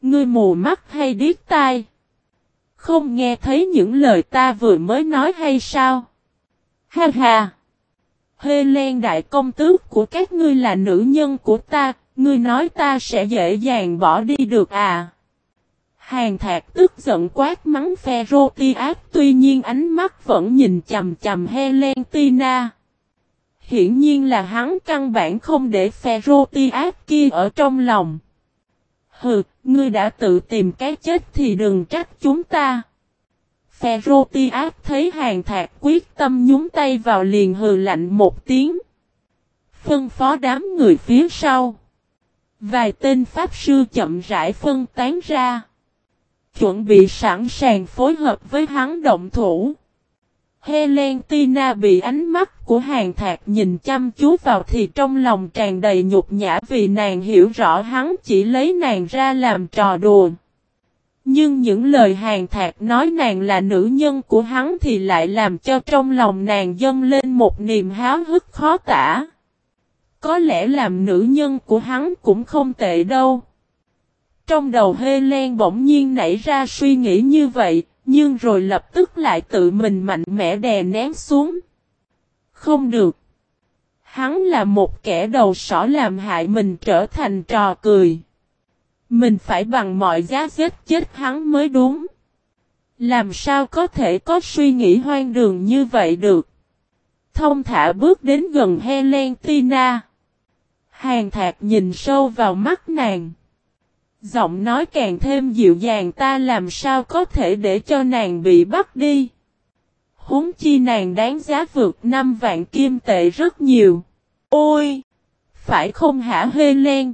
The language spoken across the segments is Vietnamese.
Ngươi mù mắt hay điếc tai? Không nghe thấy những lời ta vừa mới nói hay sao? Ha ha! Helen đại công tước của các ngươi là nữ nhân của ta, ngươi nói ta sẽ dễ dàng bỏ đi được à? Hàn Thạc tức giận quát mắng Ferrotias, tuy nhiên ánh mắt vẫn nhìn chằm chằm Helentina. Hiển nhiên là hắn căn bản không để Ferrotias kia ở trong lòng. Hừ, ngươi đã tự tìm cái chết thì đừng trách chúng ta. Ferrotias thấy Hàn Thạc quyết tâm nhúng tay vào liền hừ lạnh một tiếng. Phân phó đám người phía sau. Vài tên pháp sư chậm rãi phân tán ra. Chuẩn bị sẵn sàng phối hợp với hắn động thủ. Helentina bị ánh mắt của Hàn Thạc nhìn chăm chú vào thì trong lòng tràn đầy nhục nhã vì nàng hiểu rõ hắn chỉ lấy nàng ra làm trò đùa. Nhưng những lời Hàn Thạc nói nàng là nữ nhân của hắn thì lại làm cho trong lòng nàng dâng lên một niềm háo hức khó tả. Có lẽ làm nữ nhân của hắn cũng không tệ đâu. Trong đầu Helen bỗng nhiên nảy ra suy nghĩ như vậy, nhưng rồi lập tức lại tự mình mạnh mẽ đè nén xuống. Không được. Hắn là một kẻ đầu sỏ làm hại mình trở thành trò cười. Mình phải bằng mọi giá giết chết hắn mới đúng. Làm sao có thể có suy nghĩ hoang đường như vậy được. Thông thả bước đến gần Helentina. Hàn Thạc nhìn sâu vào mắt nàng. Giọng nói càng thêm dịu dàng, ta làm sao có thể để cho nàng bị bắt đi. Huống chi nàng đáng giá vượt 5 vạn kim tệ rất nhiều. Ôi! Phải không hả Helen?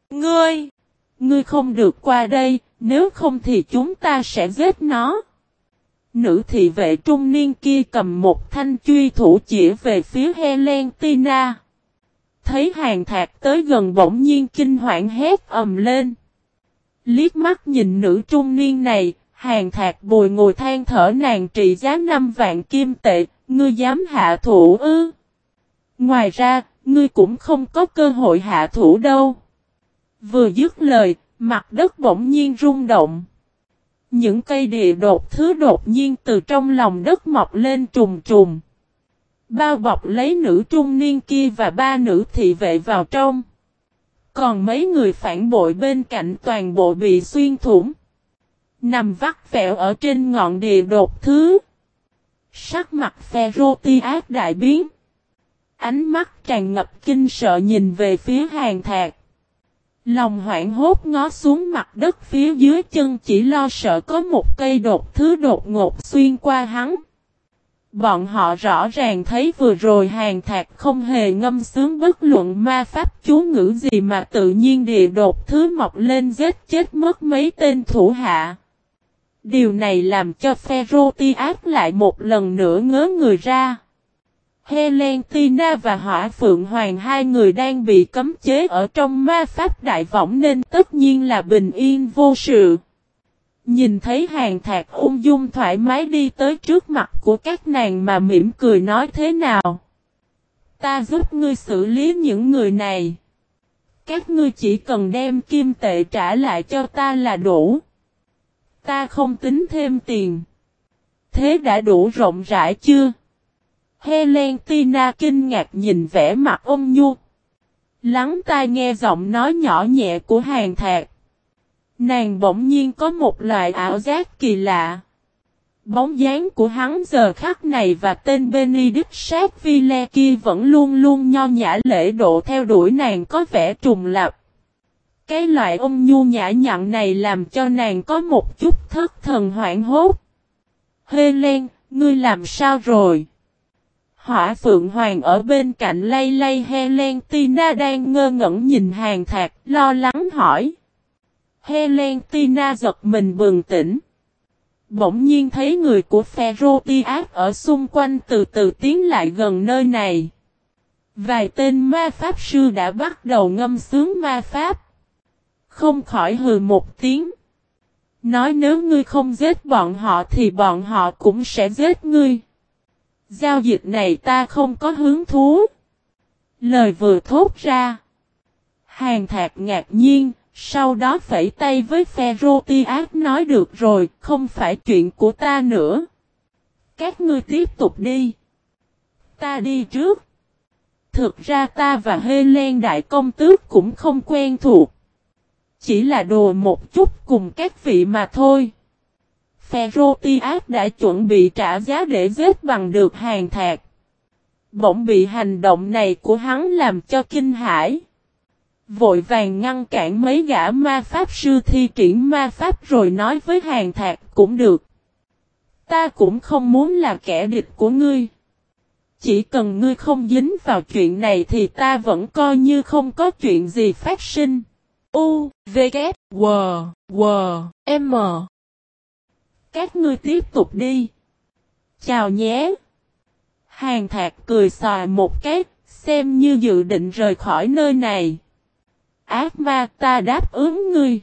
Ngươi không được qua đây, nếu không thì chúng ta sẽ giết nó. Nữ thị vệ trung niên kia cầm một thanh truy thủ chỉ về phía Helentina. Thấy Hàn Thạc tới gần bỗng nhiên kinh hoảng hét ầm lên. Liếc mắt nhìn nữ trung niên này, Hàn Thạc bồi ngồi than thở, nàng trị giá 5 vạn kim tệ, ngươi dám hạ thủ ư? Ngoài ra, ngươi cũng không có cơ hội hạ thủ đâu. Vừa dứt lời, mặt đất bỗng nhiên rung động. Những cây địa đột thứ đột nhiên từ trong lòng đất mọc lên trùng trùng. Bao bọc lấy nữ trung niên kia và 3 nữ thị vệ vào trong. Còn mấy người phản bội bên cạnh toàn bộ bị xuyên thủng. Nằm vắt vẹo ở trên ngọn địa đột thứ. Sắc mặt Ferrotias đại biến. Ánh mắt tràn ngập kinh sợ nhìn về phía Hàn Thạc. Lòng hoảng hốt ngó xuống mặt đất phía dưới chân chỉ lo sợ có một cây đột thứ đột ngột xuyên qua hắn. Bọn họ rõ ràng thấy vừa rồi Hàn Thạc không hề ngâm sướng bất luận ma pháp chú ngữ gì mà tự nhiên địa đột thứ mọc lên giết chết mất mấy tên thủ hạ. Điều này làm cho Ferrotias lại một lần nữa ngớ người ra. Helentina và Hỏa Phượng Hoàng hai người đang bị cấm chế ở trong ma pháp đại võng nên tất nhiên là bình yên vô sự. Nhìn thấy Hàn Thạc ung dung thoải mái đi tới trước mặt của các nàng mà mỉm cười nói thế nào. Ta giúp ngươi xử lý những người này. Các ngươi chỉ cần đem kim tệ trả lại cho ta là đủ. Ta không tính thêm tiền. Thế đã đủ rộng rãi chưa? Helentina kinh ngạc nhìn vẻ mặt ôn nhu. Lắng tai nghe giọng nói nhỏ nhẹ của Hàn Thạc. Nàng bỗng nhiên có một loại ảo giác kỳ lạ. Bóng dáng của hắn giờ khắc này và tên Benedict Sackville kia vẫn luôn luôn nho nhã lễ độ theo đuổi nàng có vẻ trùng lặp. Cái loại ôn nhu nhã nhặn này làm cho nàng có một chút thất thần hoảng hốt. Helen, ngươi làm sao rồi? Hỏa Phượng Hoàng ở bên cạnh lay lay Helentina đang ngơ ngẩn nhìn Hàn Thạc, lo lắng hỏi. Helentina giật mình bừng tỉnh. Bỗng nhiên thấy người của Ferrotias ở xung quanh từ từ tiến lại gần nơi này. Vài tên ma pháp sư đã bắt đầu ngâm sướng ma pháp. Không khỏi hừ một tiếng. Nói nếu ngươi không giết bọn họ thì bọn họ cũng sẽ giết ngươi. Giao dịch này ta không có hứng thú. Lời vừa thốt ra. Hàn Thạc ngạc nhiên, Sau đó phẩy tay với Pherotias nói được rồi, không phải chuyện của ta nữa. Các ngươi tiếp tục đi. Ta đi trước. Thực ra ta và Helen đại công tước cũng không quen thuộc. Chỉ là đùa một chút cùng các vị mà thôi. Pherotias đã chuẩn bị trả giá để giết bằng được Hàn Thạc. Bỗng bị hành động này của hắn làm cho kinh hãi. Vội vàng ngăn cản mấy gã ma pháp sư thi triển ma pháp rồi nói với Hàn Thạc cũng được. Ta cũng không muốn là kẻ địch của ngươi. Chỉ cần ngươi không dính vào chuyện này thì ta vẫn coi như không có chuyện gì phát sinh. U, V, K, W, W, M. Các ngươi tiếp tục đi. Chào nhé. Hàn Thạc cười xòa một cái, xem như dự định rời khỏi nơi này. Ác ma, ta đáp ứng ngươi.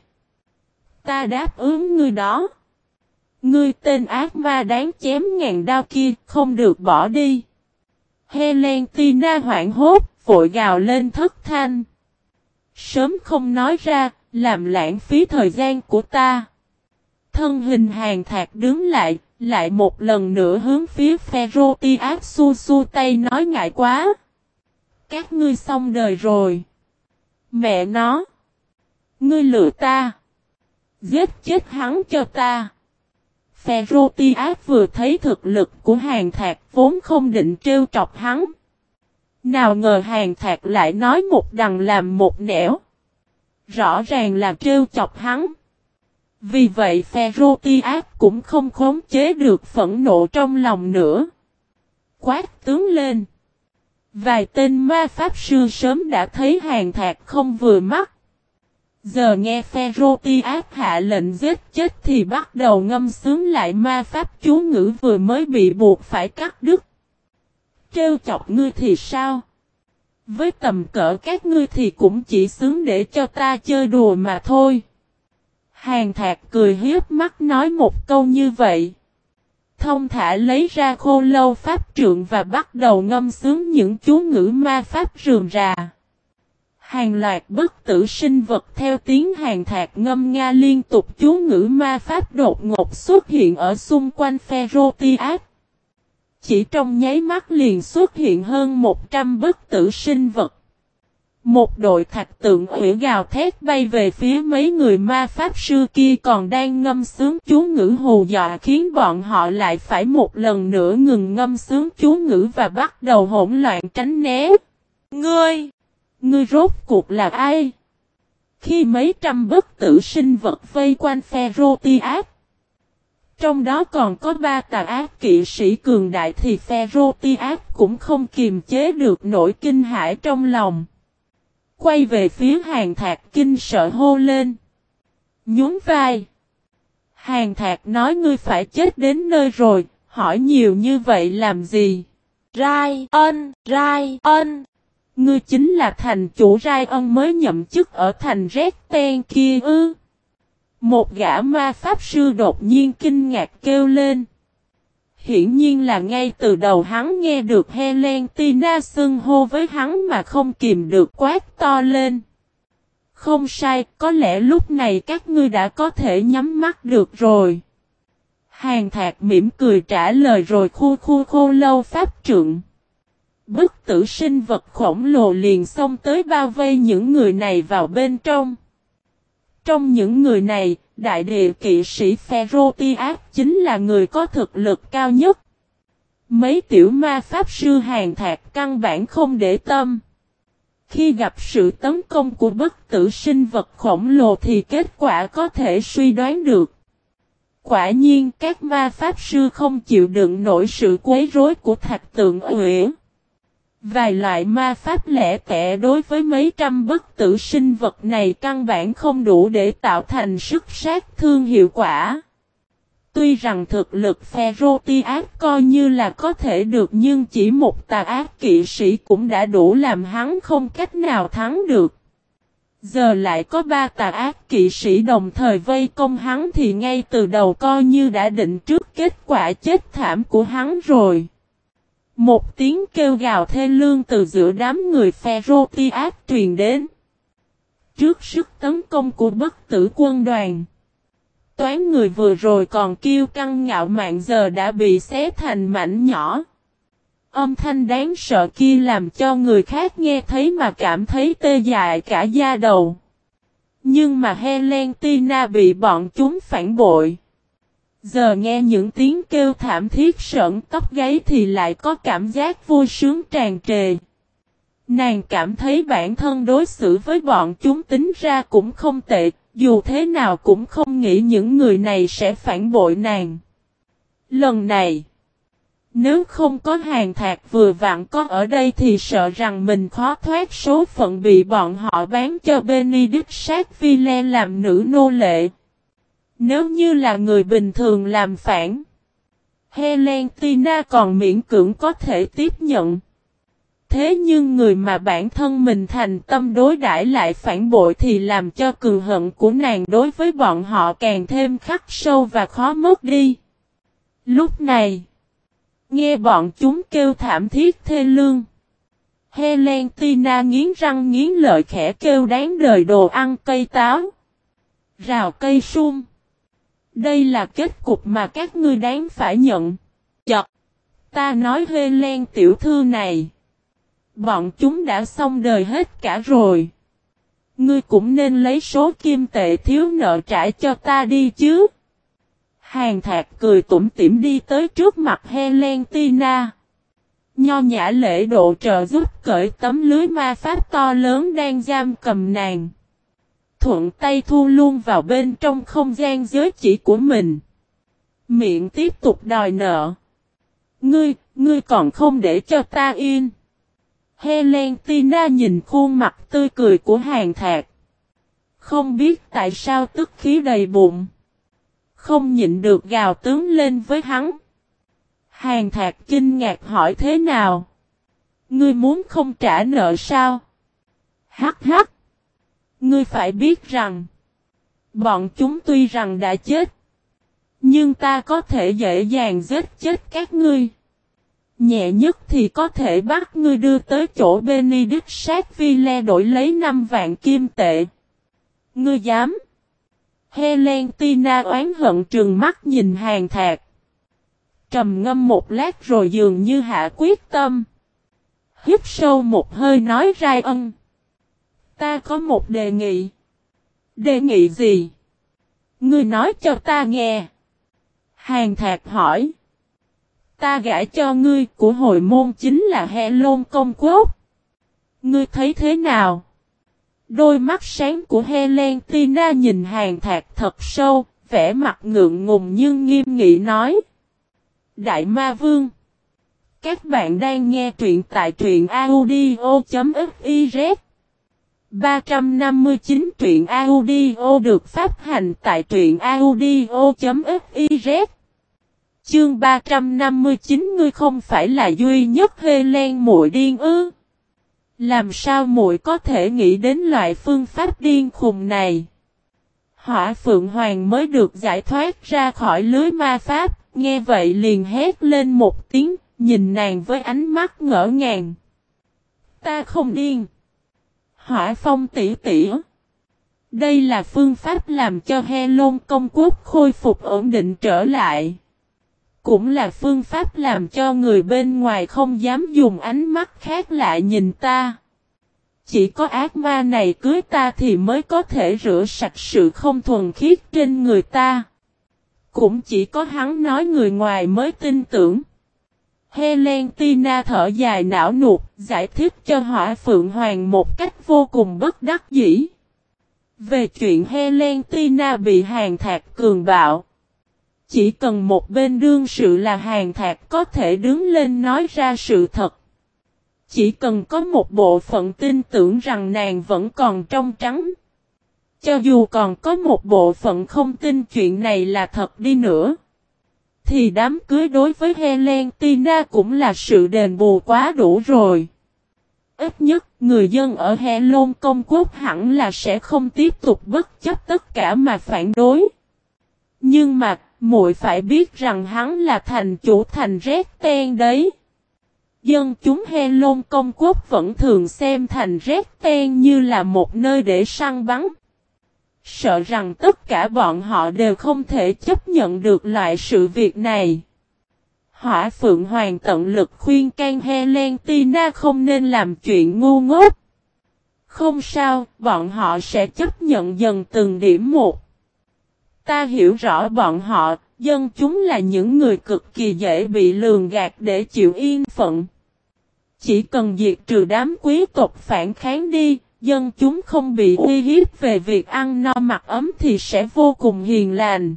Ta đáp ứng ngươi đó. Ngươi tên ác ma đáng chém ngàn đao kia, không được bỏ đi. Helentina hoảng hốt, vội gào lên thất thanh. Sớm không nói ra, làm lãng phí thời gian của ta. Thân hình Hàn Thạc đứng lại một lần nữa hướng phía Pherotias xu xu tay nói ngại quá. Các ngươi xong đời rồi. Mẹ nó. Ngươi lừa ta. Giết chết hắn cho ta. Pherotias vừa thấy thực lực của Hàn Thạc vốn không định trêu chọc hắn. Nào ngờ Hàn Thạc lại nói một đằng làm một nẻo. Rõ ràng là trêu chọc hắn. Vì vậy Pherotias cũng không khống chế được phẫn nộ trong lòng nữa. Quát tướng lên. Vài tên ma pháp sư sớm đã thấy Hàn Thạc không vừa mắt. Giờ nghe Pherotias hạ lệnh giết chết thì bắt đầu ngâm sướng lại ma pháp chú ngữ vừa mới bị buộc phải cắt đứt. Trêu chọc ngươi thì sao? Với tầm cỡ các ngươi thì cũng chỉ xứng để cho ta chơi đùa mà thôi. Hàn Thạc cười hiếp mắt nói một câu như vậy. Thông thả lấy ra khô lâu pháp trượng và bắt đầu ngâm sướng những chú ngữ ma pháp rườm rà. Hàng loạt bất tử sinh vật theo tiếng Hàn Thạc ngâm nga liên tục chú ngữ ma pháp đột ngột xuất hiện ở xung quanh Pherotias. Chỉ trong nháy mắt liền xuất hiện hơn 100 bất tử sinh vật. Một đội thạch tượng ủy gào thét bay về phía mấy người ma pháp sư kia còn đang ngâm sướng chú ngữ hù dọa khiến bọn họ lại phải một lần nữa ngừng ngâm sướng chú ngữ và bắt đầu hỗn loạn tránh né. Ngươi rốt cuộc là ai? Khi mấy trăm bất tử sinh vật vây quanh Pherotias, trong đó còn có 3 tà ác kỵ sĩ cường đại thì Pherotias cũng không kiềm chế được nỗi kinh hãi trong lòng. Quay về phía Hàn Thạc kinh sợ hô lên. Nhún vai. Hàn Thạc nói ngươi phải chết đến nơi rồi, hỏi nhiều như vậy làm gì? Ryan. Ngươi chính là thành chủ Ryan mới nhậm chức ở thành Redten kia ư? Một gã ma pháp sư đột nhiên kinh ngạc kêu lên. Hiển nhiên là ngay từ đầu hắn nghe được Helentina xưng hô với hắn mà không kìm được quát to lên. Không sai, có lẽ lúc này các ngươi đã có thể nhắm mắt được rồi. Hàn Thạc mỉm cười trả lời rồi khu khô lâu pháp trượng. Bất tử sinh vật khổng lồ liền xông tới bao vây những người này vào bên trong. Trong những người này, đại địa kỵ sĩ Pherotias chính là người có thực lực cao nhất. Mấy tiểu ma pháp sư Hàn Thạc căn bản không để tâm. Khi gặp sự tấn công của bất tử sinh vật khổng lồ thì kết quả có thể suy đoán được. Quả nhiên các ma pháp sư không chịu đựng nổi sự quấy rối của thạch tượng uyển. Vài loại ma pháp lẻ tẻ đối với mấy trăm bất tử sinh vật này căn bản không đủ để tạo thành sức sát thương hiệu quả. Tuy rằng thực lực Pherotias coi như là có thể được nhưng chỉ một tà ác kỵ sĩ cũng đã đủ làm hắn không cách nào thắng được. Giờ lại có 3 tà ác kỵ sĩ đồng thời vây công hắn thì ngay từ đầu coi như đã định trước kết quả chết thảm của hắn rồi. Một tiếng kêu gào thê lương từ giữa đám người Pherotias truyền đến. trước sức tấn công của bất tử quân đoàn. Toán người vừa rồi còn kiêu căng ngạo mạn giờ đã bị xé thành mảnh nhỏ. Âm thanh đáng sợ kia làm cho người khác nghe thấy mà cảm thấy tê dại cả da đầu. Nhưng mà Helena bị bọn chúng phản bội. Giờ nghe những tiếng kêu thảm thiết sởn tóc gáy thì lại có cảm giác vui sướng tràn trề. Nàng cảm thấy bản thân đối xử với bọn chúng tính ra cũng không tệ, dù thế nào cũng không nghĩ những người này sẽ phản bội nàng. Lần này, nếu không có Hàng Thạc vừa vặn có ở đây thì sợ rằng mình khó thoát số phận bị bọn họ bán cho Benedict Sackville làm nữ nô lệ. Nếu như là người bình thường làm phản, Helena còn miễn cưỡng có thể tiếp nhận. Thế nhưng người mà bản thân mình thành tâm đối đãi lại phản bội thì làm cho cừu hận của nàng đối với bọn họ càng thêm khắc sâu và khó mất đi. Lúc này, nghe bọn chúng kêu thảm thiết thê lương, Helena nghiến răng nghiến lợi khẽ kêu đáng đời đồ ăn cây táo, rào cây sung. Đây là kết cục mà các ngươi đáng phải nhận. Chật, ta nói Helen tiểu thư này. Bọn chúng đã xong đời hết cả rồi. Ngươi cũng nên lấy số kim tệ thiếu nợ trả cho ta đi chứ. Hàng Thạc cười tủm tỉm đi tới trước mặt Helena. Nho nhã lễ độ trợ giúp cởi tấm lưới ma pháp to lớn đang giam cầm nàng. Thuận tay thu luôn vào bên trong không gian giới chỉ của mình. Miệng tiếp tục đòi nợ. Ngươi còn không để cho ta yên. Helena nhìn khuôn mặt tươi cười của Hàng Thạc. Không biết tại sao tức khí đầy bụng. Không nhịn được gào tướng lên với hắn. Hàng Thạc kinh ngạc hỏi thế nào? Ngươi muốn không trả nợ sao? Hắc hắc. Ngươi phải biết rằng. Bọn chúng tuy rằng đã chết. Nhưng ta có thể dễ dàng giết chết các ngươi. Nhẹ nhất thì có thể bắt ngươi đưa tới chỗ Benedict Sackville đổi lấy 5 vạn kim tệ. Ngươi dám? Helena oán hận trừng mắt nhìn Hàng Thạc. Trầm ngâm một lát rồi dường như hạ quyết tâm. Hít sâu một hơi nói ra ân. Ta có một đề nghị. Đề nghị gì? Ngươi nói cho ta nghe. Hàng Thạc hỏi. Ta gả cho ngươi của hồi môn chính là Helon công quốc. Ngươi thấy thế nào? Đôi mắt sáng của Helena nhìn Hàng Thạc thật sâu, vẻ mặt ngượng ngùng nhưng nghiêm nghị nói. Đại Ma Vương. Các bạn đang nghe truyện tại truyện audio.fiz. 359 truyện audio được phát hành tại truyện audio.fiz. Chương 359 ngươi không phải là duy nhất Helen muội điên ư? Làm sao muội có thể nghĩ đến loại phương pháp điên khùng này? Hỏa Phượng Hoàng mới được giải thoát ra khỏi lưới ma pháp, nghe vậy liền hét lên một tiếng, nhìn nàng với ánh mắt ngỡ ngàng. Ta không điên. Hỏa Phong tỷ tỷ. Đây là phương pháp làm cho Helon công quốc khôi phục ổn định trở lại. Cũng là phương pháp làm cho người bên ngoài không dám dùng ánh mắt khác lại nhìn ta. Chỉ có ác ma này cưới ta thì mới có thể rửa sạch sự không thuần khiết trên người ta. Cũng chỉ có hắn nói người ngoài mới tin tưởng. Helena thở dài não nuột, giải thích cho Hỏa Phượng Hoàng một cách vô cùng bất đắc dĩ. Về chuyện Helena bị Hàng Thạc cường bạo. Chỉ cần một bên đương sự là Hàng Thạc có thể đứng lên nói ra sự thật. Chỉ cần có một bộ phận tin tưởng rằng nàng vẫn còn trong trắng. Cho dù còn có một bộ phận không tin chuyện này là thật đi nữa. Thì đám cưới đối với Helena cũng là sự đền bù quá đủ rồi. Ít nhất người dân ở Helon công quốc hẳn là sẽ không tiếp tục bất chấp tất cả mà phản đối. Nhưng mà muội phải biết rằng hắn là thành chủ thành Red Ten đấy. Dân chúng Helôn công quốc vẫn thường xem thành Resten như là một nơi để săn bắn. Sợ rằng tất cả bọn họ đều không thể chấp nhận được loại sự việc này. Hỏa Phượng Hoàng tận lực khuyên can Helena không nên làm chuyện ngu ngốc. Không sao, bọn họ sẽ chấp nhận dần từng điểm một. Ta hiểu rõ bọn họ, dân chúng là những người cực kỳ dễ bị lường gạt để chịu yên phận. Chỉ cần diệt trừ đám quý tộc phản kháng đi, dân chúng không bị uy hiếp về việc ăn no mặc ấm thì sẽ vô cùng hiền lành.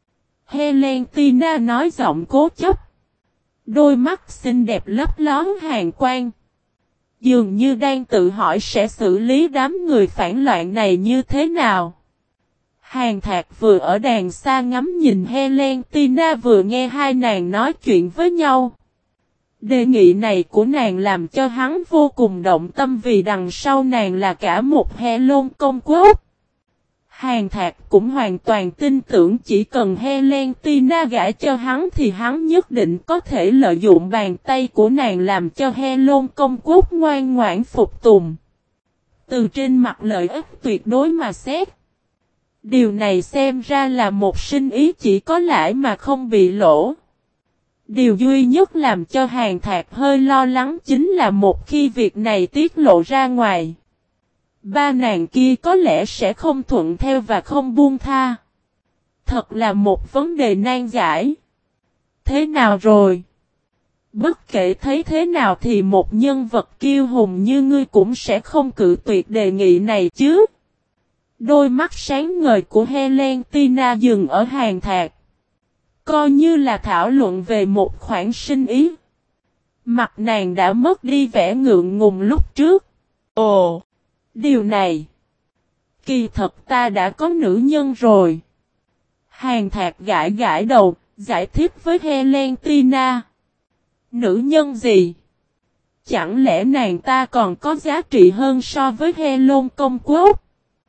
Helena nói giọng cố chấp. Đôi mắt xinh đẹp lấp lón hàn quang. Dường như đang tự hỏi sẽ xử lý đám người phản loạn này như thế nào. Hàn Thạc vừa ở đàng xa ngắm nhìn Helena vừa nghe hai nàng nói chuyện với nhau. Đề nghị này của nàng làm cho hắn vô cùng động tâm vì đằng sau nàng là cả một Helôn công quốc. Hàn Thạc cũng hoàn toàn tin tưởng chỉ cần Helena gả cho hắn thì hắn nhất định có thể lợi dụng bàn tay của nàng làm cho Helôn công quốc ngoan ngoãn phục tùng. Từ trên mặt lợi ích tuyệt đối mà xét. Điều này xem ra là một sinh ý chỉ có lãi mà không bị lỗ. Điều duy nhất làm cho Hàn Thạc hơi lo lắng chính là một khi việc này tiết lộ ra ngoài. Ba nàng kia có lẽ sẽ không thuận theo và không buông tha. Thật là một vấn đề nan giải. Thế nào rồi? Bất kể thấy thế nào thì một nhân vật kiêu hùng như ngươi cũng sẽ không cự tuyệt đề nghị này chứ. Đôi mắt sáng ngời của Helena dừng ở Hàn Thạc. Coi như là thảo luận về một khoản sinh ý. Mặt nàng đã mất đi vẻ ngượng ngùng lúc trước. Ồ! Điều này. Kỳ thật ta đã có nữ nhân rồi. Hàn Thạc gãi gãi đầu, giải thích với Helena. Nữ nhân gì? Chẳng lẽ nàng ta còn có giá trị hơn so với Helôn công quốc?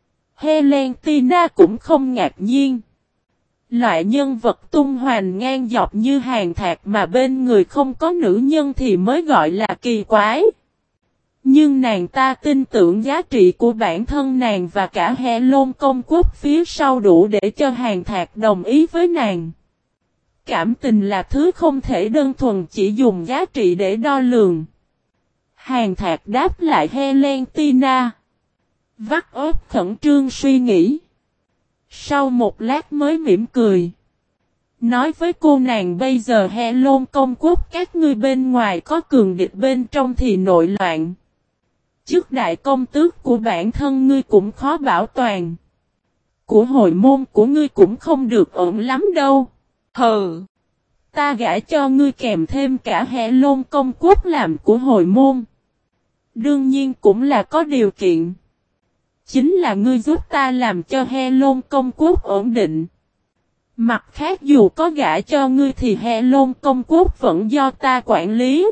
Helena cũng không ngạc nhiên. Loại nhân vật tung hoành ngang dọc như Hàn Thạc mà bên người không có nữ nhân thì mới gọi là kỳ quái. Nhưng nàng ta tin tưởng giá trị của bản thân nàng và cả Helôn công quốc phía sau đủ để cho Hàn Thạc đồng ý với nàng. Cảm tình là thứ không thể đơn thuần chỉ dùng giá trị để đo lường. Hàn Thạc đáp lại Helena. Vắt óc khẩn trương suy nghĩ. Sau một lát mới mỉm cười. Nói với cô nàng bây giờ Helôn công quốc các ngươi bên ngoài có cường địch bên trong thì nội loạn. Chức đại công tước của bản thân ngươi cũng khó bảo toàn. Của hồi môn của ngươi cũng không được ổn lắm đâu. Hừ. Ta gả cho ngươi kèm thêm cả Helôn công quốc làm của hồi môn. Đương nhiên cũng là có điều kiện. Chính là ngươi giúp ta làm cho Helôn công quốc ổn định. Mặt khác dù có gả cho ngươi thì Helôn công quốc vẫn do ta quản lý.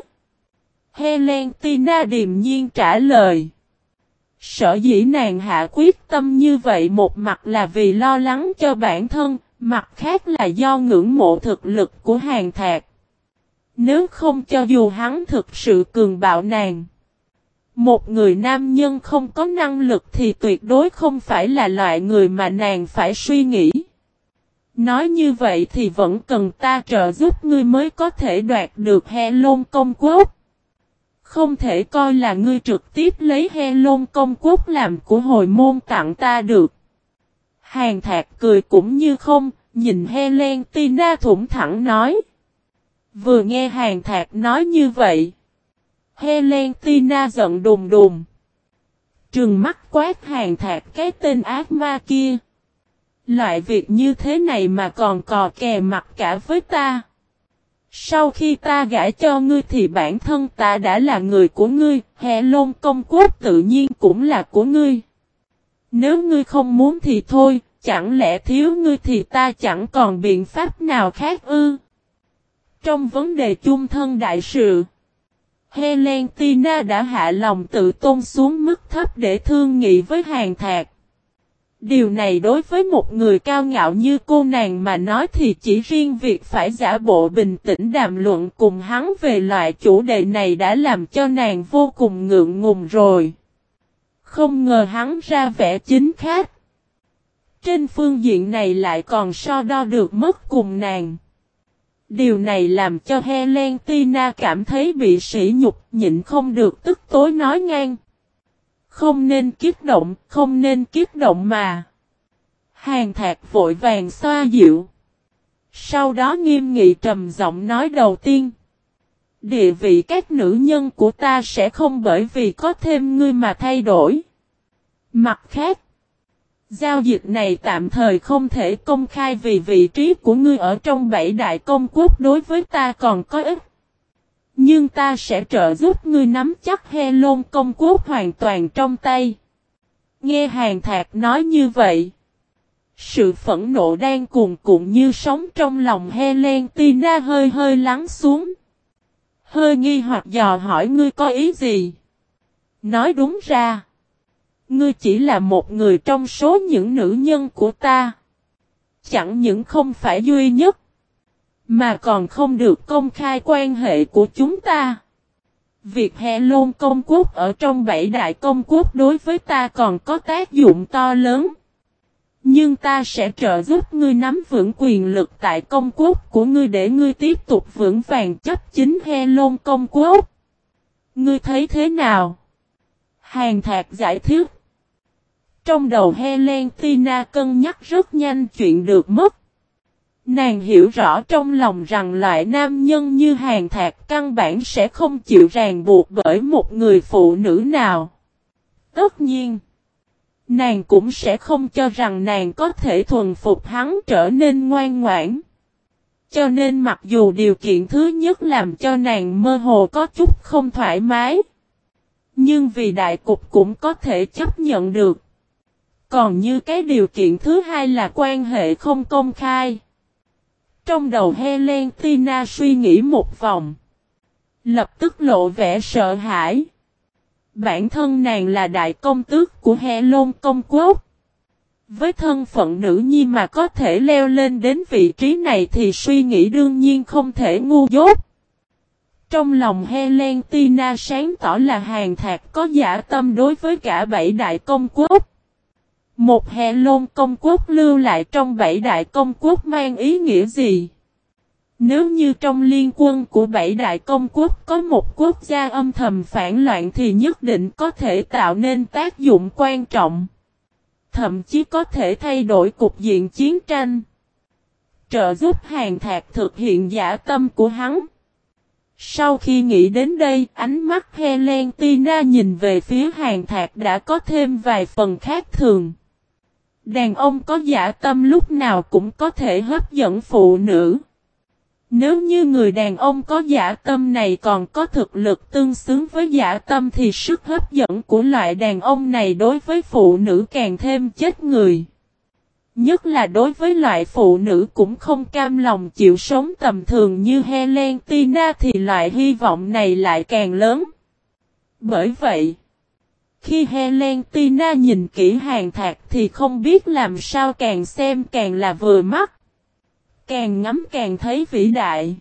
Helena điềm nhiên trả lời. Sở dĩ nàng hạ quyết tâm như vậy một mặt là vì lo lắng cho bản thân, mặt khác là do ngưỡng mộ thực lực của Hàn Thạc. Nếu không cho dù hắn thực sự cường bạo nàng. Một người nam nhân không có năng lực thì tuyệt đối không phải là loại người mà nàng phải suy nghĩ. Nói như vậy thì vẫn cần ta trợ giúp ngươi mới có thể đoạt được Helôn công quốc. Không thể coi là ngươi trực tiếp lấy Helôn công quốc làm của hồi môn tặng ta được. Hàn Thạc cười cũng như không, nhìn Helena thủng thẳng nói. Vừa nghe Hàn Thạc nói như vậy. Helena giận đùng đùng. Trừng mắt quát Hàn Thạc cái tên ác ma kia. Loại việc như thế này mà còn cò kè mặt cả với ta. Sau khi ta gả cho ngươi thì bản thân ta đã là người của ngươi, Helôn công quốc tự nhiên cũng là của ngươi. Nếu ngươi không muốn thì thôi, chẳng lẽ thiếu ngươi thì ta chẳng còn biện pháp nào khác ư? Trong vấn đề chung thân đại sự, Helena đã hạ lòng tự tôn xuống mức thấp để thương nghị với Hàn Thạc. Điều này đối với một người cao ngạo như cô nàng mà nói thì chỉ riêng việc phải giả bộ bình tĩnh đàm luận cùng hắn về loại chủ đề này đã làm cho nàng vô cùng ngượng ngùng rồi. Không ngờ hắn ra vẻ chính khách. Trên phương diện này lại còn so đo được mất cùng nàng. Điều này làm cho Helentina cảm thấy bị sỉ nhục, nhịn không được tức tối nói ngang. Không nên kích động mà. Hàn Thạc vội vàng xoa dịu. Sau đó nghiêm nghị trầm giọng nói đầu tiên. Địa vị các nữ nhân của ta sẽ không bởi vì có thêm ngươi mà thay đổi. Mặt khác, giao dịch này tạm thời không thể công khai vì vị trí của ngươi ở trong bảy đại công quốc đối với ta còn có ích. Nhưng ta sẽ trợ giúp ngươi nắm chắc Helôn công quốc hoàn toàn trong tay. Nghe Hàn Thạc nói như vậy. Sự phẫn nộ đang cuồn cuộn như sóng trong lòng Helentina hơi hơi lắng xuống. Hơi nghi hoặc dò hỏi ngươi có ý gì? Nói đúng ra. Ngươi chỉ là một người trong số những nữ nhân của ta. Chẳng những không phải duy nhất. Mà còn không được công khai quan hệ của chúng ta. Việc Helôn công quốc ở trong bảy đại công quốc đối với ta còn có tác dụng to lớn. Nhưng ta sẽ trợ giúp ngươi nắm vững quyền lực tại công quốc của ngươi để ngươi tiếp tục vững vàng chấp chính Helôn công quốc. Ngươi thấy thế nào? Hàn Thạc giải thích. Trong đầu Helentina cân nhắc rất nhanh chuyện được mất. Nàng hiểu rõ trong lòng rằng loại nam nhân như Hàn Thạc căn bản sẽ không chịu ràng buộc bởi một người phụ nữ nào. Tất nhiên, nàng cũng sẽ không cho rằng nàng có thể thuần phục hắn trở nên ngoan ngoãn. Cho nên mặc dù điều kiện thứ nhất làm cho nàng mơ hồ có chút không thoải mái, nhưng vì đại cục cũng có thể chấp nhận được. Còn như cái điều kiện thứ hai là quan hệ không công khai. Trong đầu Helentina suy nghĩ một vòng. Lập tức lộ vẻ sợ hãi. Bản thân nàng là đại công tước của Helôn công quốc. Với thân phận nữ nhi mà có thể leo lên đến vị trí này thì suy nghĩ đương nhiên không thể ngu dốt. Trong lòng Helentina sáng tỏ là Hàn Thạc có dã tâm đối với cả bảy đại công quốc. Một Helôn công quốc lưu lại trong bảy đại công quốc mang ý nghĩa gì? Nếu như trong liên quân của bảy đại công quốc có một quốc gia âm thầm phản loạn thì nhất định có thể tạo nên tác dụng quan trọng. Thậm chí có thể thay đổi cục diện chiến tranh. Trợ giúp Hàn Thạc thực hiện dã tâm của hắn. Sau khi nghĩ đến đây, ánh mắt Helentina nhìn về phía Hàn Thạc đã có thêm vài phần khác thường. Đàn ông có dã tâm lúc nào cũng có thể hấp dẫn phụ nữ. Nếu như người đàn ông có dã tâm này còn có thực lực tương xứng với dã tâm thì sức hấp dẫn của loại đàn ông này đối với phụ nữ càng thêm chết người. Nhất là đối với loại phụ nữ cũng không cam lòng chịu sống tầm thường như Helentina thì loại hy vọng này lại càng lớn. Bởi vậy, khi Helentina nhìn kỹ Hàn Thạc thì không biết làm sao càng xem càng là vừa mắt. Càng ngắm càng thấy vĩ đại.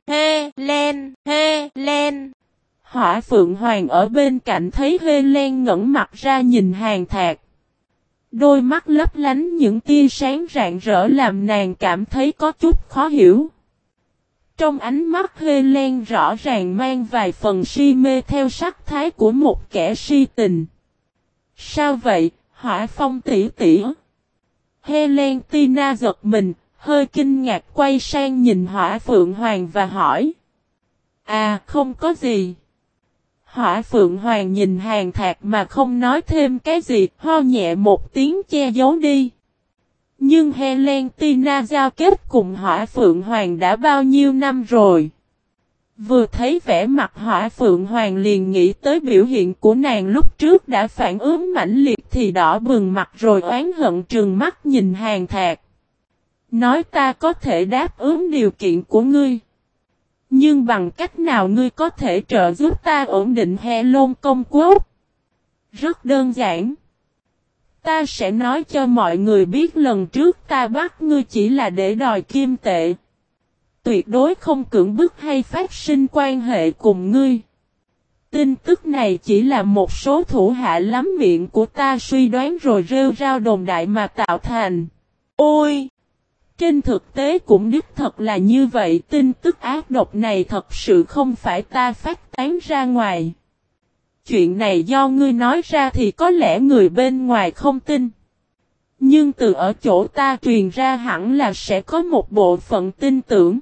Helen. Hỏa Phượng Hoàng ở bên cạnh thấy Helen ngẩng mặt ra nhìn Hàn Thạc. Đôi mắt lấp lánh những tia sáng rạng rỡ làm nàng cảm thấy có chút khó hiểu. Trong ánh mắt Helen rõ ràng mang vài phần si mê theo sắc thái của một kẻ si tình. Sao vậy, Hỏa Phong tỷ tỷ? Helentina giật mình, hơi kinh ngạc quay sang nhìn Hỏa Phượng Hoàng và hỏi. À, không có gì. Hỏa Phượng Hoàng nhìn Hàn Thạc mà không nói thêm cái gì, ho nhẹ một tiếng che giấu đi. Nhưng Helentina giao kết cùng Hỏa Phượng Hoàng đã bao nhiêu năm rồi. Vừa thấy vẻ mặt Hỏa Phượng Hoàng liền nghĩ tới biểu hiện của nàng lúc trước đã phản ứng mãnh liệt thì đỏ bừng mặt rồi oán hận trừng mắt nhìn Hàn Thạc. Nói ta có thể đáp ứng điều kiện của ngươi. Nhưng bằng cách nào ngươi có thể trợ giúp ta ổn định Helôn công quốc? Rất đơn giản. Ta sẽ nói cho mọi người biết lần trước ta bắt ngươi chỉ là để đòi kim tệ. Tuyệt đối không cưỡng bức hay phát sinh quan hệ cùng ngươi. Tin tức này chỉ là một số thủ hạ lắm miệng của ta suy đoán rồi rêu rao đồn đại mà tạo thành. Ôi! Trên thực tế cũng đích thật là như vậy, tin tức ác độc này thật sự không phải ta phát tán ra ngoài. Chuyện này do ngươi nói ra thì có lẽ người bên ngoài không tin. Nhưng từ ở chỗ ta truyền ra hẳn là sẽ có một bộ phận tin tưởng.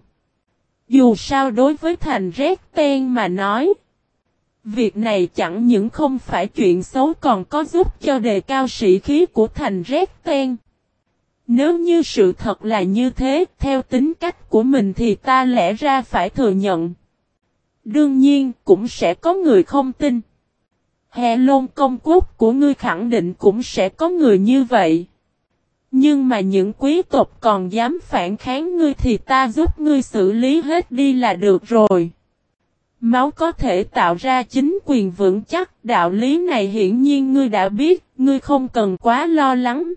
Dù sao đối với thành Rét Ten mà nói, việc này chẳng những không phải chuyện xấu còn có giúp cho đề cao sĩ khí của thành Rét Ten. Nếu như sự thật là như thế, theo tính cách của mình thì ta lẽ ra phải thừa nhận. Đương nhiên, cũng sẽ có người không tin. Hè Lôn công quốc của ngươi khẳng định cũng sẽ có người như vậy. Nhưng mà những quý tộc còn dám phản kháng ngươi thì ta giúp ngươi xử lý hết đi là được rồi. Máu có thể tạo ra chính quyền vững chắc, đạo lý này hiển nhiên ngươi đã biết, ngươi không cần quá lo lắng.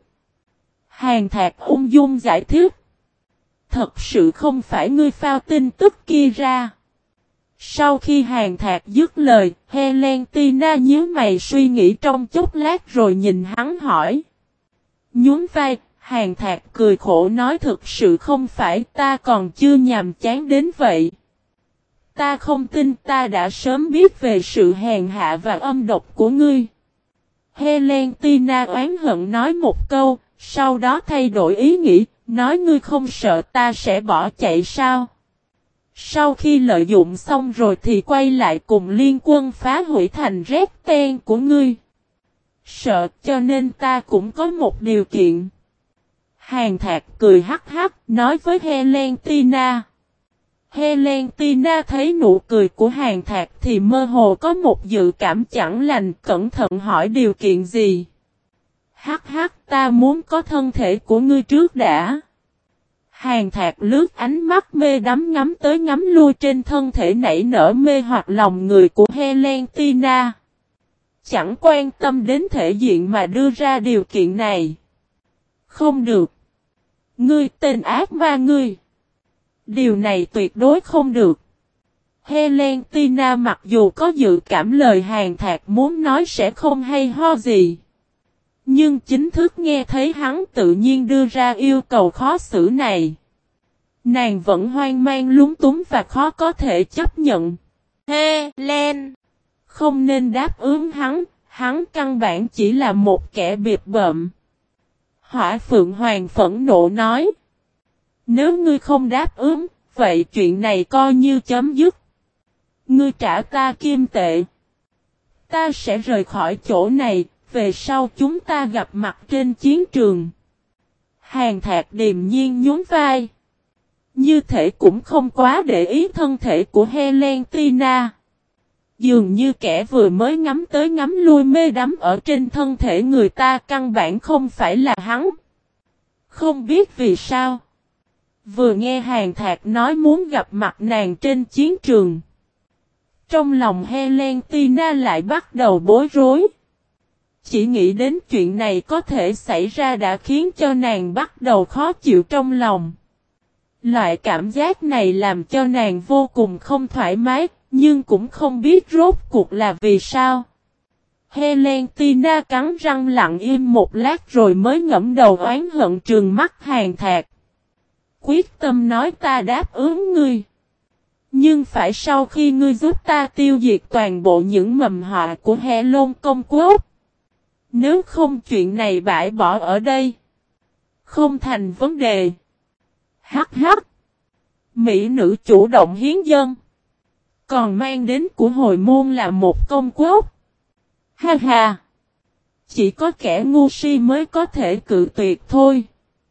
Hàn Thạc ung dung giải thích. Thật sự không phải ngươi phao tin tức kia ra. Sau khi Hàn Thạc dứt lời, Helentina nhíu mày suy nghĩ trong chốc lát rồi nhìn hắn hỏi. Nhún vai, Hàn Thạc cười khổ nói thực sự không phải, ta còn chưa nhàm chán đến vậy. Ta không tin, ta đã sớm biết về sự hèn hạ và âm độc của ngươi. Helentina oán hận nói một câu, sau đó thay đổi ý nghĩ, nói ngươi không sợ ta sẽ bỏ chạy sao? Sau khi lợi dụng xong rồi thì quay lại cùng liên quân phá hủy thành Rét Ten của ngươi. Sợ cho nên ta cũng có một điều kiện. Hàn Thạc cười hắc hắc nói với Helentina. Helentina thấy nụ cười của Hàn Thạc thì mơ hồ có một dự cảm chẳng lành, cẩn thận hỏi điều kiện gì. Hắc hắc, ta muốn có thân thể của ngươi trước đã. Hàn Thạc lướt ánh mắt mê đắm ngắm tới ngắm lui trên thân thể nảy nở mê hoặc lòng người của Helentina. Chẳng quan tâm đến thể diện mà đưa ra điều kiện này. Không được. Ngươi tên ác ma ngươi. Điều này tuyệt đối không được. Helentina mặc dù có dự cảm lời Hàn Thạc muốn nói sẽ không hay ho gì. Nhưng chính thức nghe thấy hắn tự nhiên đưa ra yêu cầu khó xử này. Nàng vẫn hoang mang lúng túng và khó có thể chấp nhận. Helen! Không nên đáp ứng hắn căn bản chỉ là một kẻ biệt bợm. Hỏa Phượng Hoàng phẫn nộ nói. Nếu ngươi không đáp ứng, vậy chuyện này coi như chấm dứt. Ngươi trả ta kim tệ. Ta sẽ rời khỏi chỗ này, về sau chúng ta gặp mặt trên chiến trường. Hàn Thạc điềm nhiên nhún vai. Như thể cũng không quá để ý thân thể của Helentina. Dường như kẻ vừa mới ngắm tới ngắm lui mê đắm ở trên thân thể người ta căn bản không phải là hắn. Không biết vì sao. Vừa nghe Hàn Thạc nói muốn gặp mặt nàng trên chiến trường. Trong lòng Helentina lại bắt đầu bối rối. Chỉ nghĩ đến chuyện này có thể xảy ra đã khiến cho nàng bắt đầu khó chịu trong lòng. Loại cảm giác này làm cho nàng vô cùng không thoải mái, nhưng cũng không biết rốt cuộc là vì sao. Helentina cắn răng lặng im một lát rồi mới ngẫm đầu oán hận trừng mắt Hàn Thạc. Quyết tâm nói ta đáp ứng ngươi. Nhưng phải sau khi ngươi giúp ta tiêu diệt toàn bộ những mầm họa của Hè Lôn công quốc. Nếu không chuyện này bãi bỏ ở đây. Không thành vấn đề. Hắc hắc. Mỹ nữ chủ động hiến dân. Còn mang đến của hồi môn là một công quốc. Ha ha. Chỉ có kẻ ngu si mới có thể cự tuyệt thôi.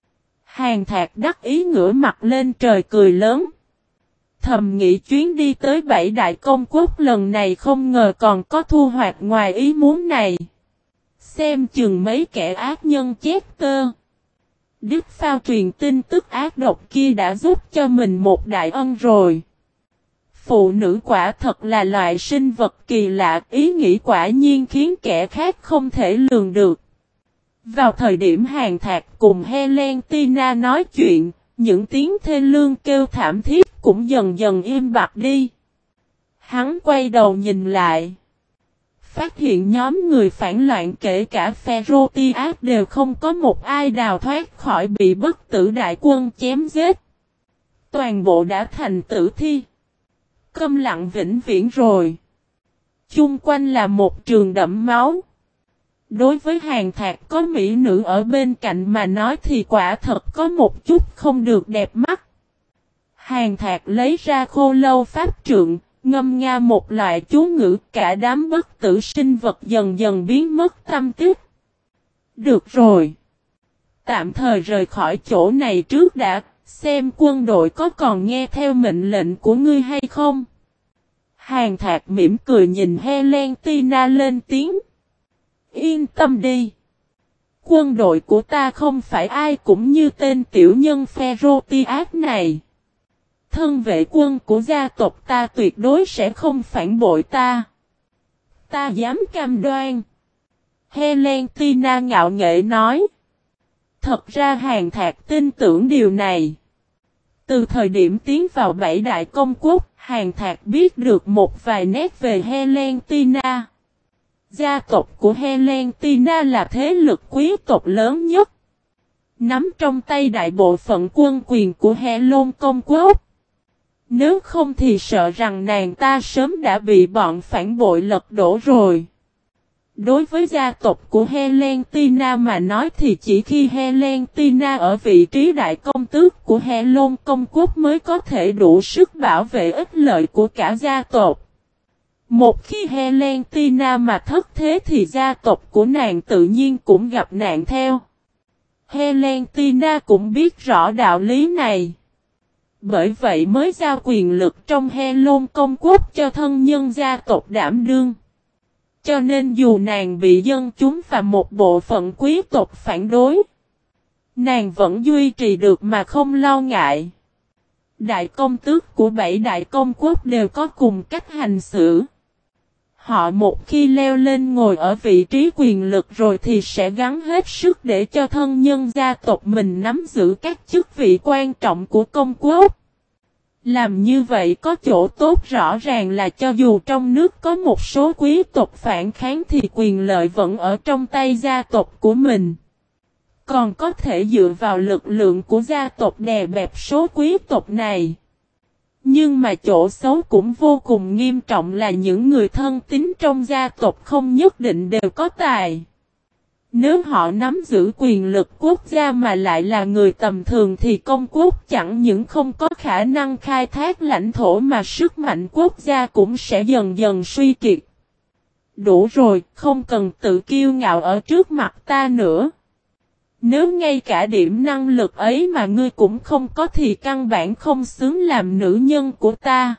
Hàn Thạc đắc ý ngửa mặt lên trời cười lớn. Thầm nghĩ chuyến đi tới 7 đại công quốc lần này không ngờ còn có thu hoạch ngoài ý muốn này. Xem chừng mấy kẻ ác nhân chết tơ. Đức phao truyền tin tức ác độc kia đã giúp cho mình một đại ân rồi. Phụ nữ quả thật là loại sinh vật kỳ lạ, ý nghĩ quả nhiên khiến kẻ khác không thể lường được. Vào thời điểm Hàn Thạc cùng Helena nói chuyện, những tiếng thê lương kêu thảm thiết cũng dần dần im bặt đi. Hắn quay đầu nhìn lại. Phát hiện nhóm người phản loạn kể cả Ferrotias đều không có một ai đào thoát khỏi bị bất tử đại quân chém giết. Toàn bộ đã thành tử thi. Câm lặng vĩnh viễn rồi. Chung quanh là một trường đẫm máu. Đối với Hàn Thạc có mỹ nữ ở bên cạnh mà nói thì quả thật có một chút không được đẹp mắt. Hàn Thạc lấy ra khô lâu pháp trượng, ngâm nga một loại chú ngữ, cả đám bất tử sinh vật dần dần biến mất tăm tích. Được rồi. Tạm thời rời khỏi chỗ này trước đã, xem quân đội có còn nghe theo mệnh lệnh của ngươi hay không. Hàn Thạc mỉm cười nhìn Helena lên tiếng. Yên tâm đi. Quân đội của ta không phải ai cũng như tên tiểu nhân Ferrotias này. Thân vệ quân của gia tộc ta tuyệt đối sẽ không phản bội ta. Ta dám cam đoan. Helena ngạo nghễ nói. Thật ra Hàn Thạc tin tưởng điều này. Từ thời điểm tiến vào bảy đại công quốc, Hàn Thạc biết được một vài nét về Helena. Gia tộc của Helena là thế lực quý tộc lớn nhất. Nắm trong tay đại bộ phận quân quyền của Helon công quốc. Nếu không thì sợ rằng nàng ta sớm đã bị bọn phản bội lật đổ rồi. Đối với gia tộc của Helena mà nói thì chỉ khi Helena ở vị trí đại công tước của Helon công quốc mới có thể đủ sức bảo vệ ích lợi của cả gia tộc. Một khi Helena mà thất thế thì gia tộc của nàng tự nhiên cũng gặp nạn theo. Helena cũng biết rõ đạo lý này. Bởi vậy mới giao quyền lực trong Helon công quốc cho thân nhân gia tộc đảm đương. Cho nên dù nàng bị dân chúng và một bộ phận quý tộc phản đối, nàng vẫn duy trì được mà không lo ngại. Đại công tước của bảy đại công quốc đều có cùng cách hành xử. Họ một khi leo lên ngồi ở vị trí quyền lực rồi thì sẽ gắng hết sức để cho thân nhân gia tộc mình nắm giữ các chức vị quan trọng của công quốc. Làm như vậy có chỗ tốt rõ ràng là cho dù trong nước có một số quý tộc phản kháng thì quyền lợi vẫn ở trong tay gia tộc của mình. Còn có thể dựa vào lực lượng của gia tộc đè bẹp số quý tộc này. Nhưng mà chỗ xấu cũng vô cùng nghiêm trọng là những người thân tín trong gia tộc không nhất định đều có tài. Nếu họ nắm giữ quyền lực quốc gia mà lại là người tầm thường thì công quốc chẳng những không có khả năng khai thác lãnh thổ mà sức mạnh quốc gia cũng sẽ dần dần suy kiệt. Đủ rồi, không cần tự kiêu ngạo ở trước mặt ta nữa. Nếu ngay cả điểm năng lực ấy mà ngươi cũng không có thì căn bản không xứng làm nữ nhân của ta.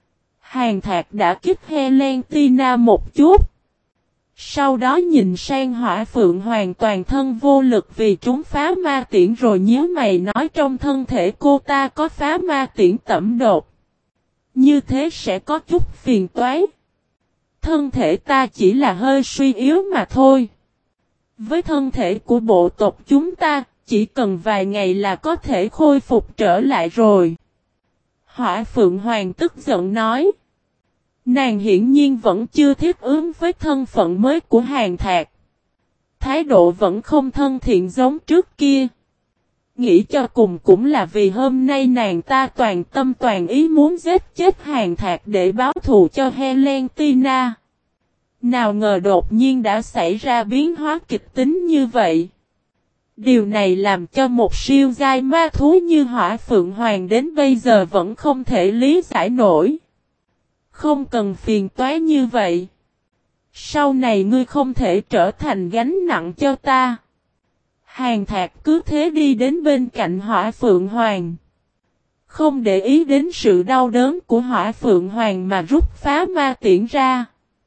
Hàn Thạc đã kích Helena một chút. Sau đó nhìn sang Hỏa Phượng hoàn toàn thân vô lực vì trúng phá ma tiễn rồi nhíu mày nói trong thân thể cô ta có phá ma tiễn tẩm đột. Như thế sẽ có chút phiền toái. Thân thể ta chỉ là hơi suy yếu mà thôi. Với thân thể của bộ tộc chúng ta, chỉ cần vài ngày là có thể khôi phục trở lại rồi. Hỏa Phượng Hoàng tức giận nói. Nàng hiển nhiên vẫn chưa thích ứng với thân phận mới của Hàn Thạc. Thái độ vẫn không thân thiện giống trước kia. Nghĩ cho cùng cũng là vì hôm nay nàng ta toàn tâm toàn ý muốn giết chết Hàn Thạc để báo thù cho Helena. Nào ngờ đột nhiên đã xảy ra biến hóa kịch tính như vậy. Điều này làm cho một siêu giai ma thú như Hỏa Phượng Hoàng đến bây giờ vẫn không thể lý giải nổi. Không cần phiền toái như vậy. Sau này ngươi không thể trở thành gánh nặng cho ta. Hàn Thạc cứ thế đi đến bên cạnh Hỏa Phượng Hoàng. Không để ý đến sự đau đớn của Hỏa Phượng Hoàng mà rút phá ma tiễn ra.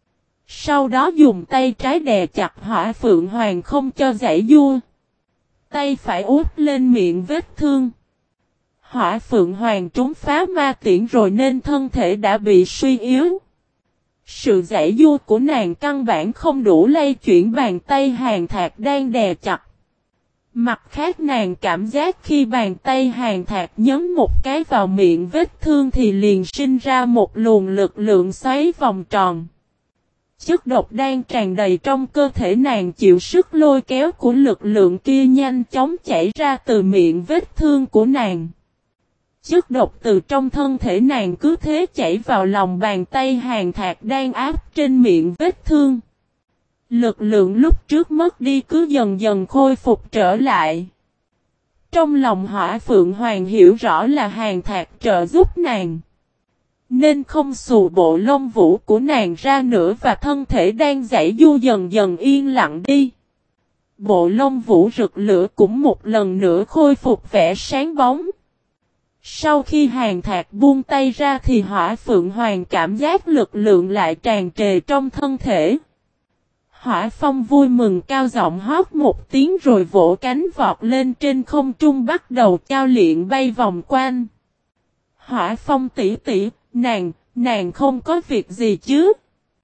Sau đó dùng tay trái đè chặt Hỏa Phượng Hoàng không cho giãy giụa. Tay phải úp lên miệng vết thương. Hỏa Phượng Hoàng trúng phá ma tiễn rồi nên thân thể đã bị suy yếu. Sự giãy giụa của nàng căn bản không đủ lay chuyển bàn tay Hàn Thạc đang đè chặt. Mặt khác nàng cảm giác khi bàn tay Hàn Thạc nhấn một cái vào miệng vết thương thì liền sinh ra một luồng lực lượng xoáy vòng tròn. Chất độc đang tràn đầy trong cơ thể nàng chịu sức lôi kéo của lực lượng kia nhanh chóng chảy ra từ miệng vết thương của nàng. Chất độc từ trong thân thể nàng cứ thế chảy vào lòng bàn tay Hàn Thạc đang áp trên miệng vết thương. Lực lượng lúc trước mất đi cứ dần dần khôi phục trở lại. Trong lòng Hỏa Phượng Hoàng hiểu rõ là Hàn Thạc trợ giúp nàng, nên không xù bộ lông vũ của nàng ra nữa và thân thể đang giãy du dần dần yên lặng đi. Bộ lông vũ rực lửa cũng một lần nữa khôi phục vẻ sáng bóng. Sau khi Hàn Thạc buông tay ra thì Hỏa Phượng Hoàng cảm giác lực lượng lại tràn trề trong thân thể. Hỏa Phong vui mừng cao giọng hót một tiếng rồi vỗ cánh vọt lên trên không trung bắt đầu chao luyện bay vòng quanh. Hỏa Phong tỷ tỷ, nàng không có việc gì chứ?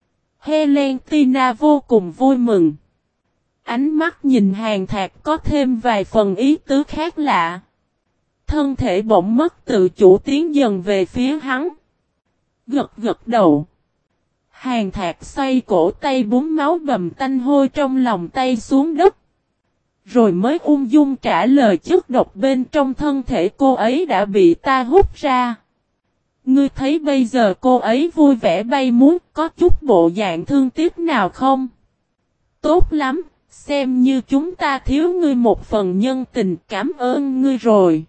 Helena vô cùng vui mừng. Ánh mắt nhìn Hàn Thạc có thêm vài phần ý tứ khác lạ. Thân thể bỗng mất tự chủ tiến dần về phía hắn. Gật gật đầu. Hàn Thạc xoay cổ tay búng máu bầm tanh hôi trong lòng tay xuống đất. Rồi mới ung dung trả lời chất độc bên trong thân thể cô ấy đã bị ta hút ra. Ngươi thấy bây giờ cô ấy vui vẻ bay múa, có chút bộ dạng thương tiếc nào không? Tốt lắm, xem như chúng ta thiếu ngươi một phần nhân tình, cảm ơn ngươi rồi.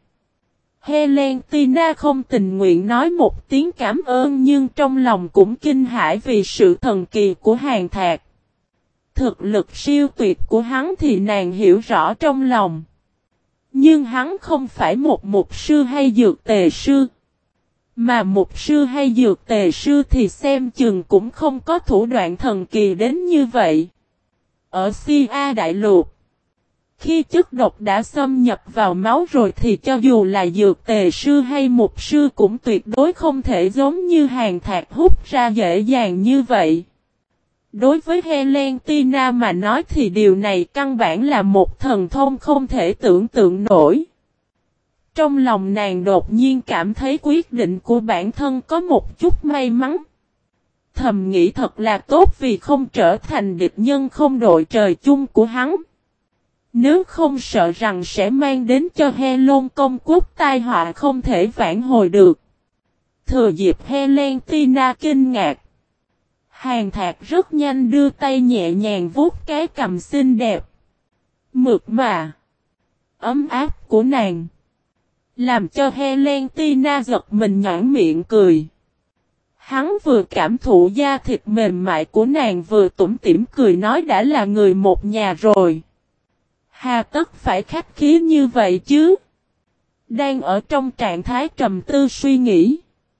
Helena không tình nguyện nói một tiếng cảm ơn nhưng trong lòng cũng kinh hãi vì sự thần kỳ của Hàn Thạc. Thực lực siêu tuyệt của hắn thì nàng hiểu rõ trong lòng. Nhưng hắn không phải một mục sư hay dược tề sư. Mà mục sư hay dược tề sư thì xem chừng cũng không có thủ đoạn thần kỳ đến như vậy. Ở Sia Đại Lục, khi chất độc đã xâm nhập vào máu rồi thì cho dù là dược tề sư hay mục sư cũng tuyệt đối không thể giống như Hàn Thạc hút ra dễ dàng như vậy. Đối với Helena mà nói thì điều này căn bản là một thần thông không thể tưởng tượng nổi. Trong lòng nàng đột nhiên cảm thấy quyết định của bản thân có một chút may mắn. Thầm nghĩ thật là tốt vì không trở thành địch nhân không đội trời chung của hắn. Nếu không sợ rằng sẽ mang đến cho Helon công quốc tai họa không thể vãn hồi được. Thừa dịp Helena kinh ngạc, Hàn Thạc rất nhanh đưa tay nhẹ nhàng vuốt cái cằm xinh đẹp, mượt mà, ấm áp của nàng. Làm cho Helena giật mình nhõn miệng cười. Hắn vừa cảm thụ da thịt mềm mại của nàng vừa tủm tỉm cười nói đã là người một nhà rồi. Hà tất phải khách khí như vậy chứ. Đang ở trong trạng thái trầm tư suy nghĩ,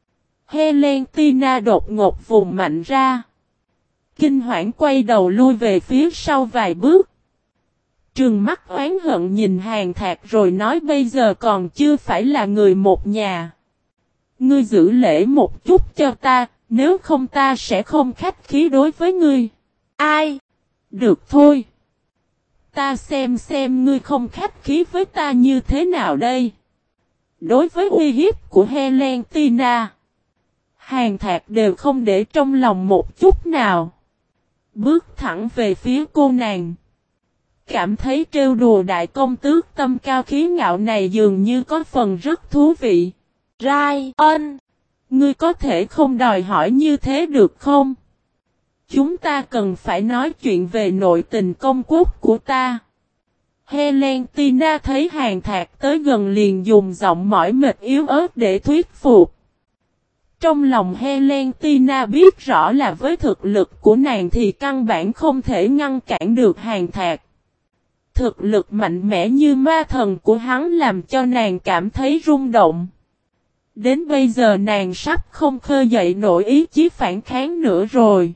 Helena đột ngột vùng mạnh ra. Kinh hoảng quay đầu lui về phía sau vài bước. Trừng mắt oán hận nhìn Hàn Thạc rồi nói bây giờ còn chưa phải là người một nhà. Ngươi giữ lễ một chút cho ta, nếu không ta sẽ không khách khí đối với ngươi. Ai? Được thôi. Ta xem ngươi không khách khí với ta như thế nào đây. Đối với uy hiếp của Helena, Hàn Thạc đều không để trong lòng một chút nào. Bước thẳng về phía cô nàng. Cảm thấy trêu đùa đại công tước tâm cao khí ngạo này dường như có phần rất thú vị. Ryan, ngươi có thể không đòi hỏi như thế được không? Chúng ta cần phải nói chuyện về nội tình công quốc của ta. Helena thấy Hàn Thạc tới gần liền dùng giọng mỏi mệt yếu ớt để thuyết phục. Trong lòng Helena biết rõ là với thực lực của nàng thì căn bản không thể ngăn cản được Hàn Thạc. Thực lực mạnh mẽ như ma thần của hắn làm cho nàng cảm thấy rung động. Đến bây giờ nàng sắp không khơi dậy nổi ý chí phản kháng nữa rồi.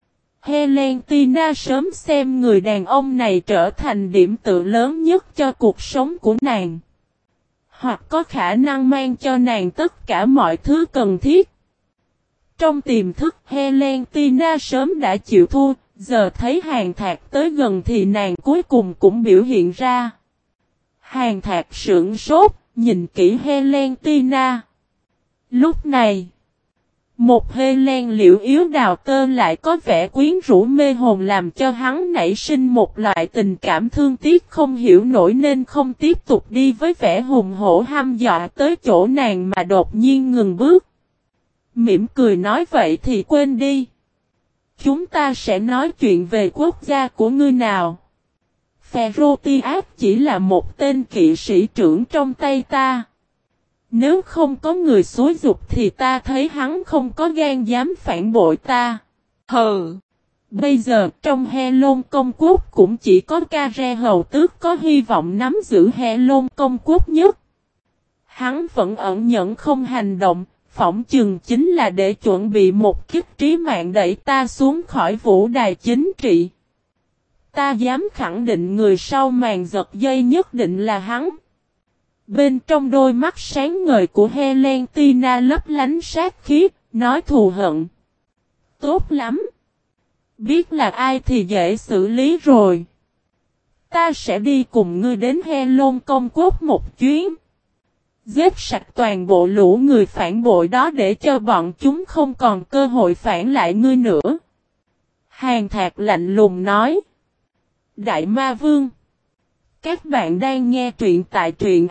Helena sớm xem người đàn ông này trở thành điểm tựa lớn nhất cho cuộc sống của nàng. Hoặc có khả năng mang cho nàng tất cả mọi thứ cần thiết. Trong tiềm thức Helena sớm đã chịu thua, giờ thấy Hàn Thạc tới gần thì nàng cuối cùng cũng biểu hiện ra. Hàn Thạc sững sốt, nhìn kỹ Helena. Lúc này, một Helen liễu yếu đào tơ lại có vẻ quyến rũ mê hồn làm cho hắn nảy sinh một loại tình cảm thương tiếc không hiểu nổi nên không tiếp tục đi với vẻ hùng hổ hăm dọa tới chỗ nàng mà đột nhiên ngừng bước. Mỉm cười nói vậy thì quên đi. Chúng ta sẽ nói chuyện về quốc gia của ngươi nào. Pherotias chỉ là một tên kỵ sĩ trưởng trong tay ta. Nếu không có người xúi giục thì ta thấy hắn không có gan dám phản bội ta. Hừ. Bây giờ trong Helôn công quốc cũng chỉ có Care hầu tước có hy vọng nắm giữ Helôn công quốc nhất. Hắn vẫn ẩn nhẫn không hành động, phỏng chừng chính là để chuẩn bị một kích trí mạng đẩy ta xuống khỏi vũ đài chính trị. Ta dám khẳng định người sau màn giật dây nhất định là hắn. Bên trong đôi mắt sáng ngời của Helena lấp lánh sát khí, nói thù hận. Tốt lắm. Biết là ai thì dễ xử lý rồi. Ta sẽ đi cùng ngươi đến Helôn công quốc một chuyến. Giết sạch toàn bộ lũ người phản bội đó để cho bọn chúng không còn cơ hội phản lại ngươi nữa. Hàn Thạc lạnh lùng nói. Đại Ma Vương. Các bạn đang nghe truyện tại truyện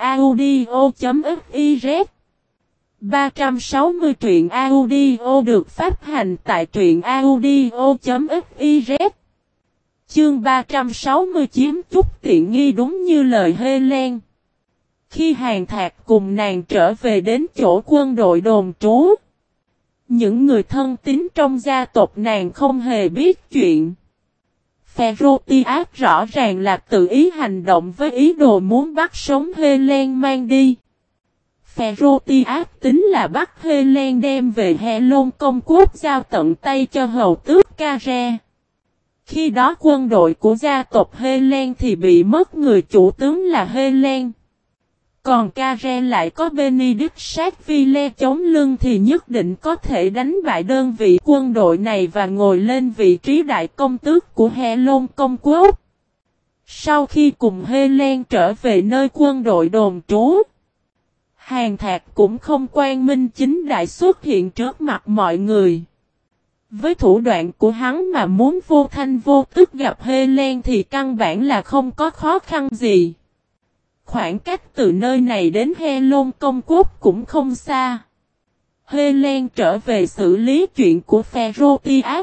audio.fiz 360 truyện audio được phát hành tại truyện audio.fiz Chương 360 chiếm chút tiện nghi đúng như lời Helen. Khi Hàn Thạc cùng nàng trở về đến chỗ quân đội đồn trú, những người thân tín trong gia tộc nàng không hề biết chuyện. Pherotias rõ ràng là tự ý hành động với ý đồ muốn bắt sống Helen mang đi. Pherotias tính là bắt Helen đem về Helôn công quốc giao tận tay cho hầu tước Care. Khi đó quân đội của gia tộc Helen thì bị mất người chủ tướng là Helen. Còn Care lại có Benedict Sackville chống lưng thì nhất định có thể đánh bại đơn vị quân đội này và ngồi lên vị trí đại công tước của Helôn công quốc. Sau khi cùng Helen trở về nơi quân đội đồn trú, Hàn Thạc cũng không quang minh chính đại xuất hiện trước mặt mọi người. Với thủ đoạn của hắn mà muốn vô thanh vô tức gặp Helen thì căn bản là không có khó khăn gì. Khoảng cách từ nơi này đến Helôn công quốc cũng không xa. Helen trở về xử lý chuyện của Pherotias.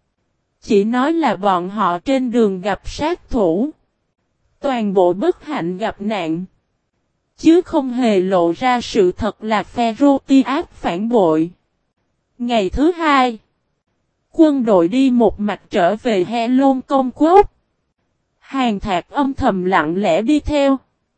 Chỉ nói là bọn họ trên đường gặp sát thủ. Toàn bộ bất hạnh gặp nạn. Chứ không hề lộ ra sự thật là Pherotias phản bội. Ngày thứ hai, quân đội đi một mạch trở về Helôn công quốc. Hàn Thạc âm thầm lặng lẽ đi theo.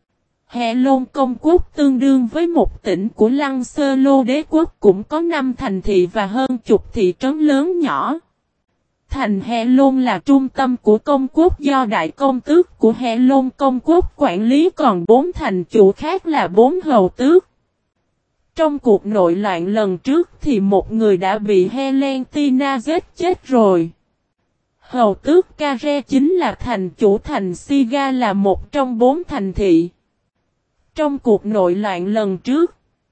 Helôn công quốc tương đương với một tỉnh của Lăng Sơ Lô đế quốc cũng có 5 thành thị và hơn chục thị trấn lớn nhỏ. Thành Helôn là trung tâm của công quốc do đại công tước của Helôn công quốc quản lý, còn 4 thành chủ khác là 4 hầu tước. Trong cuộc nội loạn lần trước thì một người đã bị Helena giết chết rồi. Hầu tước Care chính là thành chủ thành Siga là một trong 4 thành thị. Trong cuộc nội loạn lần trước,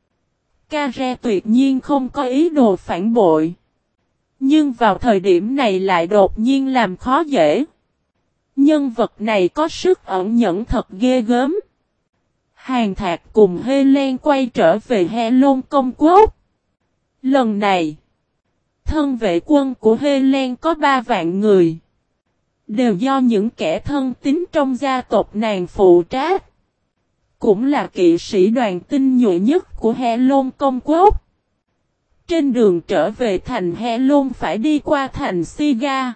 Care tuyệt nhiên không có ý đồ phản bội. Nhưng vào thời điểm này lại đột nhiên làm khó dễ. Nhân vật này có sức ẩn nhẫn thật ghê gớm. Hàn Thạc cùng Helen quay trở về Helôn công quốc. Lần này, thân vệ quân của Helen có 3 vạn người. Đều do những kẻ thân tín trong gia tộc nàng phụ trách. Cũng là kỵ sĩ đoàn tinh nhuệ nhất của Helôn công quốc. Trên đường trở về thành Helôn phải đi qua thành Siga.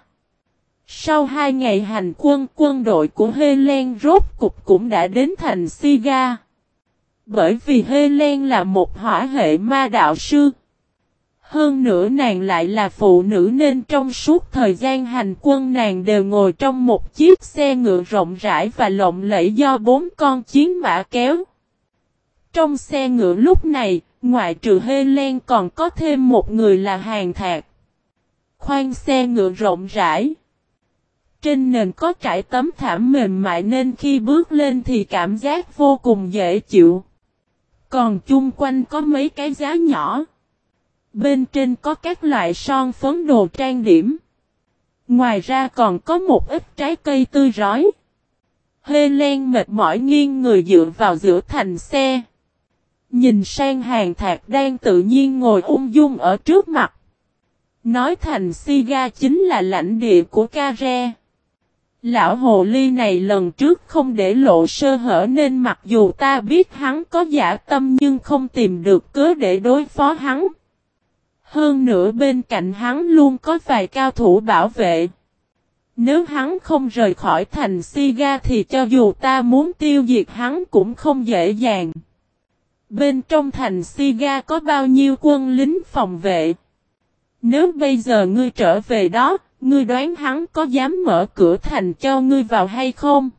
Sau 2 ngày hành quân, quân đội của Helen rốt cục cũng đã đến thành Siga. Bởi vì Helen là một hỏa hệ ma đạo sư. Hơn nữa nàng lại là phụ nữ nên trong suốt thời gian hành quân nàng đều ngồi trong một chiếc xe ngựa rộng rãi và lộng lẫy do 4 con chiến mã kéo. Trong xe ngựa lúc này, ngoại trừ Helen còn có thêm một người là Hàn Thạc. Khoan xe ngựa rộng rãi. Trên nền có trải tấm thảm mềm mại nên khi bước lên thì cảm giác vô cùng dễ chịu. Còn chung quanh có mấy cái giá nhỏ. Bên trên có các loại son phấn đồ trang điểm. Ngoài ra còn có một ít trái cây tươi rói. Helen mệt mỏi nghiêng người dựa vào giữa thành xe. Nhìn sang Hàn Thạc đang tự nhiên ngồi ung dung ở trước mặt. Nói thành Siga chính là lãnh địa của Kare. Lão hồ ly này lần trước không để lộ sơ hở nên mặc dù ta biết hắn có dã tâm nhưng không tìm được cớ để đối phó hắn. Hơn nữa bên cạnh hắn luôn có vài cao thủ bảo vệ. Nếu hắn không rời khỏi thành Siga thì cho dù ta muốn tiêu diệt hắn cũng không dễ dàng. Bên trong thành Siga có bao nhiêu quân lính phòng vệ? Nếu bây giờ ngươi trở về đó, ngươi đoán hắn có dám mở cửa thành cho ngươi vào hay không?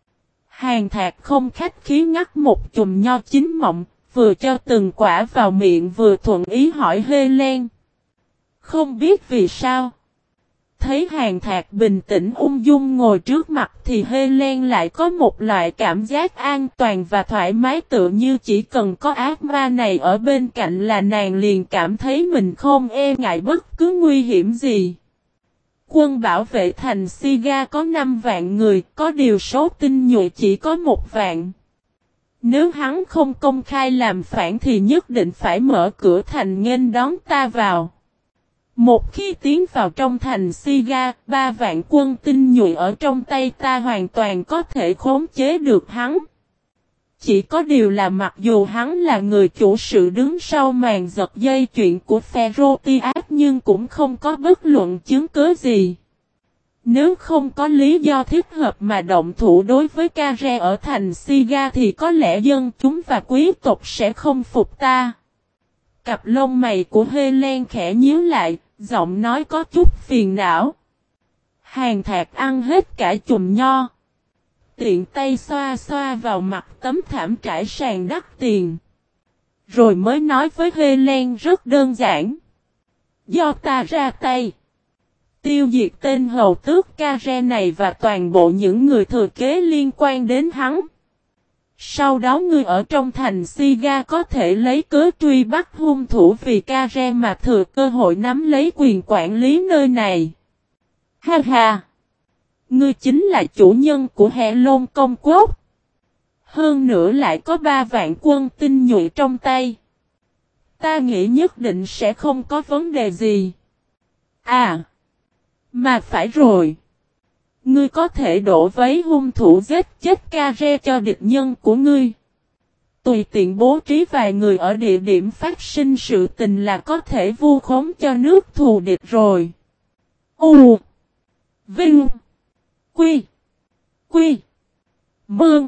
Hàn Thạc không khách khí ngắt một chùm nho chín mọng, vừa cho từng quả vào miệng vừa thuận ý hỏi Helen. Không biết vì sao. Thấy Hàn Thạc bình tĩnh ung dung ngồi trước mặt thì Helen lại có một loại cảm giác an toàn và thoải mái tựa như chỉ cần có ác ma này ở bên cạnh là nàng liền cảm thấy mình không e ngại bất cứ nguy hiểm gì. Quân bảo vệ thành Siga có 5 vạn người, có điều số tinh nhuệ chỉ có 1 vạn. Nếu hắn không công khai làm phản thì nhất định phải mở cửa thành nghênh đón ta vào. Một khi tiến vào trong thành Siga, 3 vạn quân tinh nhuệ ở trong tay ta hoàn toàn có thể khống chế được hắn. Chỉ có điều là mặc dù hắn là người chủ sự đứng sau màn giật dây chuyện của Ferrotias nhưng cũng không có bất luận chứng cứ gì. Nếu không có lý do thích hợp mà động thủ đối với Kare ở thành Siga thì có lẽ dân chúng và quý tộc sẽ không phục ta. Cặp lông mày của Helen khẽ nhíu lại, giọng nói có chút phiền não. Hàn Thạc ăn hết cả chùm nho. Tiện tay xoa xoa vào mặt tấm thảm trải sàn đắt tiền. Rồi mới nói với Helen rất đơn giản. Do ta ra tay. Tiêu diệt tên hầu tước Kare này và toàn bộ những người thừa kế liên quan đến hắn. Sau đó ngươi ở trong thành Siga có thể lấy cớ truy bắt hung thủ vì Kare mà thừa cơ hội nắm lấy quyền quản lý nơi này. Ha ha! Ngươi chính là chủ nhân của Hệ Lôn Công Quốc. Hơn nữa lại có 3 vạn quân tinh nhuệ trong tay. Ta nghĩ nhất định sẽ không có vấn đề gì. À! Mà phải rồi. Ngươi có thể đổ vấy hung thủ giết chết Kare cho địch nhân của ngươi. Tùy tiện bố trí vài người ở địa điểm phát sinh sự tình là có thể vu khống cho nước thù địch rồi. U Vinh Quy Quy Mương.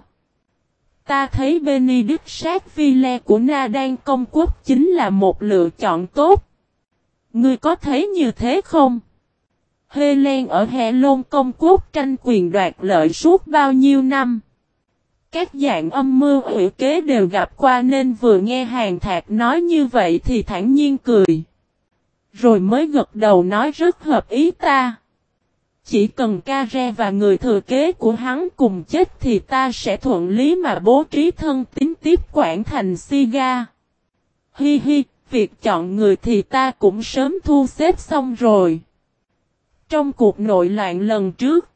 Ta thấy Benedict sát Ville của Na Đan Công Quốc chính là một lựa chọn tốt. Ngươi có thấy như thế không? Helen ở Hệ Lôn Công Quốc tranh quyền đoạt lợi suốt bao nhiêu năm. Các dạng âm mưu ủy kế đều gặp qua nên vừa nghe Hàn Thạc nói như vậy thì thản nhiên cười. Rồi mới gật đầu nói rất hợp ý ta. Chỉ cần Kare và người thừa kế của hắn cùng chết thì ta sẽ thuận lý mà bố trí thân tín tiếp quản thành Siga. Hi hi, việc chọn người thì ta cũng sớm thu xếp xong rồi. Trong cuộc nội loạn lần trước,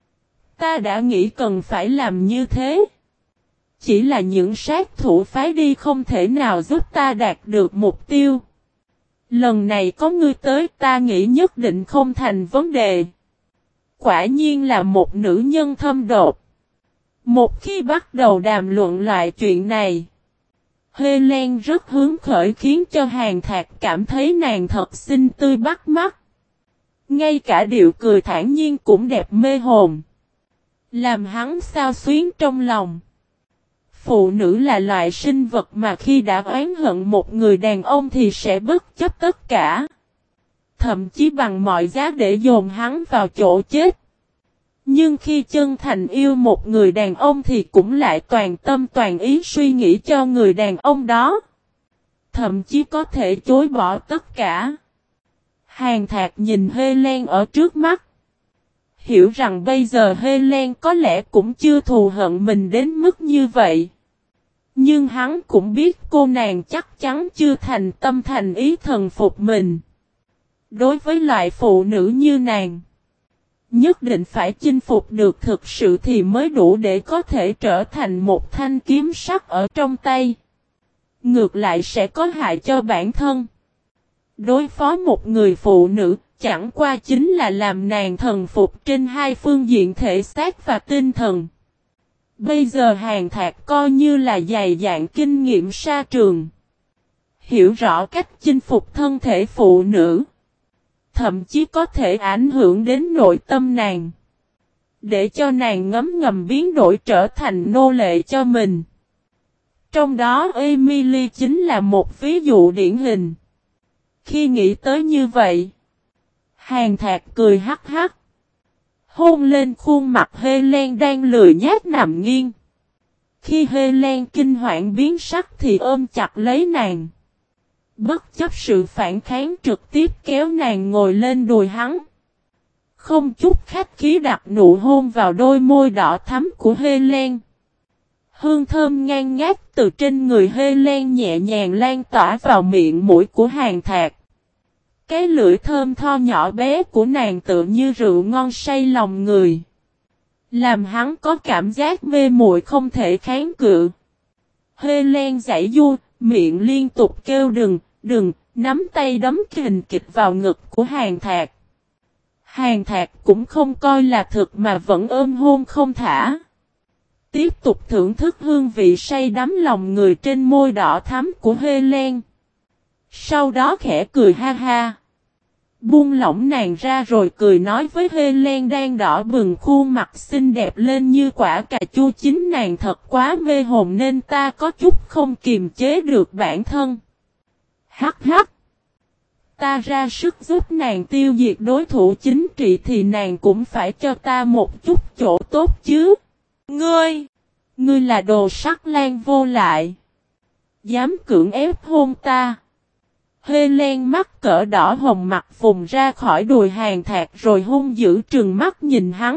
ta đã nghĩ cần phải làm như thế. Chỉ là những sát thủ phái đi không thể nào giúp ta đạt được mục tiêu. Lần này có ngươi tới ta nghĩ nhất định không thành vấn đề. Quả nhiên là một nữ nhân thâm độc. Một khi bắt đầu đàm luận loại chuyện này, Helen rất hứng khởi khiến cho Hàn Thạc cảm thấy nàng thật xinh tươi bắt mắt. Ngay cả điệu cười thản nhiên cũng đẹp mê hồn. Làm hắn xao xuyến trong lòng. Phụ nữ là loại sinh vật mà khi đã oán hận một người đàn ông thì sẽ bất chấp tất cả. Thậm chí bằng mọi giá để dồn hắn vào chỗ chết. Nhưng khi chân thành yêu một người đàn ông thì cũng lại toàn tâm toàn ý suy nghĩ cho người đàn ông đó. Thậm chí có thể chối bỏ tất cả. Hàn Thạc nhìn Helen ở trước mắt. Hiểu rằng bây giờ Helen có lẽ cũng chưa thù hận mình đến mức như vậy. Nhưng hắn cũng biết cô nàng chắc chắn chưa thành tâm thành ý thần phục mình. Đối với loại phụ nữ như nàng, nhất định phải chinh phục được thực sự thì mới đủ để có thể trở thành một thanh kiếm sắc ở trong tay. Ngược lại sẽ có hại cho bản thân. Đối phó một người phụ nữ chẳng qua chính là làm nàng thần phục trên hai phương diện thể xác và tinh thần. Bây giờ Hàn Thạc coi như là dày dạn kinh nghiệm sa trường. Hiểu rõ cách chinh phục thân thể phụ nữ. Thậm chí có thể ảnh hưởng đến nội tâm nàng. Để cho nàng ngấm ngầm biến đổi trở thành nô lệ cho mình. Trong đó Emily chính là một ví dụ điển hình. Khi nghĩ tới như vậy, Hàn Thạc cười hắc hắc. Hôn lên khuôn mặt Helen đang lười nhác nằm nghiêng. Khi Helen kinh hoảng biến sắc thì ôm chặt lấy nàng. Bất chấp sự phản kháng trực tiếp kéo nàng ngồi lên đùi hắn. Không chút khách khí đặt nụ hôn vào đôi môi đỏ thắm của Helen. Hương thơm ngang ngát từ trên người Helen nhẹ nhàng lan tỏa vào miệng mũi của Hàn Thạc. Cái lưỡi thơm tho nhỏ bé của nàng tự như rượu ngon say lòng người. Làm hắn có cảm giác mê muội không thể kháng cự. Helen giãy giụa, miệng liên tục kêu đừng, nắm tay đấm kình kịch vào ngực của Hàn Thạc. Hàn Thạc cũng không coi là thực mà vẫn ôm hôn không thả. Tiếp tục thưởng thức hương vị say đắm lòng người trên môi đỏ thắm của Helen. Sau đó khẽ cười ha ha. Buông lỏng nàng ra rồi cười nói với Helen đang đỏ bừng khuôn mặt xinh đẹp lên như quả cà chua chín, nàng thật quá mê hồn nên ta có chút không kiềm chế được bản thân. Hắc hắc. Ta ra sức giúp nàng tiêu diệt đối thủ chính trị thì nàng cũng phải cho ta một chút chỗ tốt chứ. Ngươi là đồ sắc lang vô lại. Dám cưỡng ép hôn ta. Helen mắt cỡ đỏ hồng mặt vùng ra khỏi đùi Hàn Thạc rồi hung dữ trừng mắt nhìn hắn.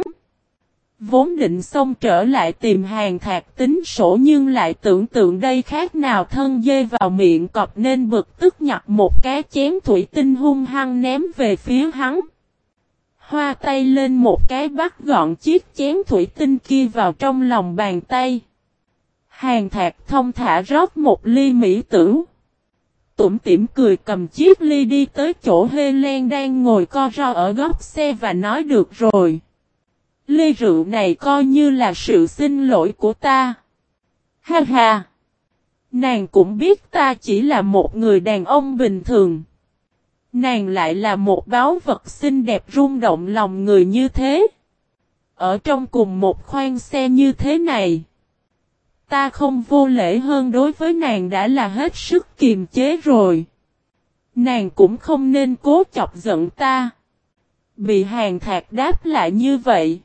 Vốn định xông trở lại tìm Hàn Thạc tính sổ nhưng lại tưởng tượng đây khác nào thân dê vào miệng cọp nên bực tức nhặt một cái chén thủy tinh hung hăng ném về phía hắn. Hoa tay lên một cái bắt gọn chiếc chén thủy tinh kia vào trong lòng bàn tay. Hàn Thạc thông thả rót một ly mỹ tử. Tủm tỉm cười cầm chiếc ly đi tới chỗ Helen đang ngồi co ro ở góc xe và nói được rồi. Ly rượu này coi như là sự xin lỗi của ta. Ha ha. Nàng cũng biết ta chỉ là một người đàn ông bình thường. Nàng lại là một báu vật xinh đẹp rung động lòng người như thế. Ở trong cùng một khoang xe như thế này. Ta không vô lễ hơn đối với nàng đã là hết sức kiềm chế rồi. Nàng cũng không nên cố chọc giận ta. Bị Hàn Thạc đáp lại như vậy.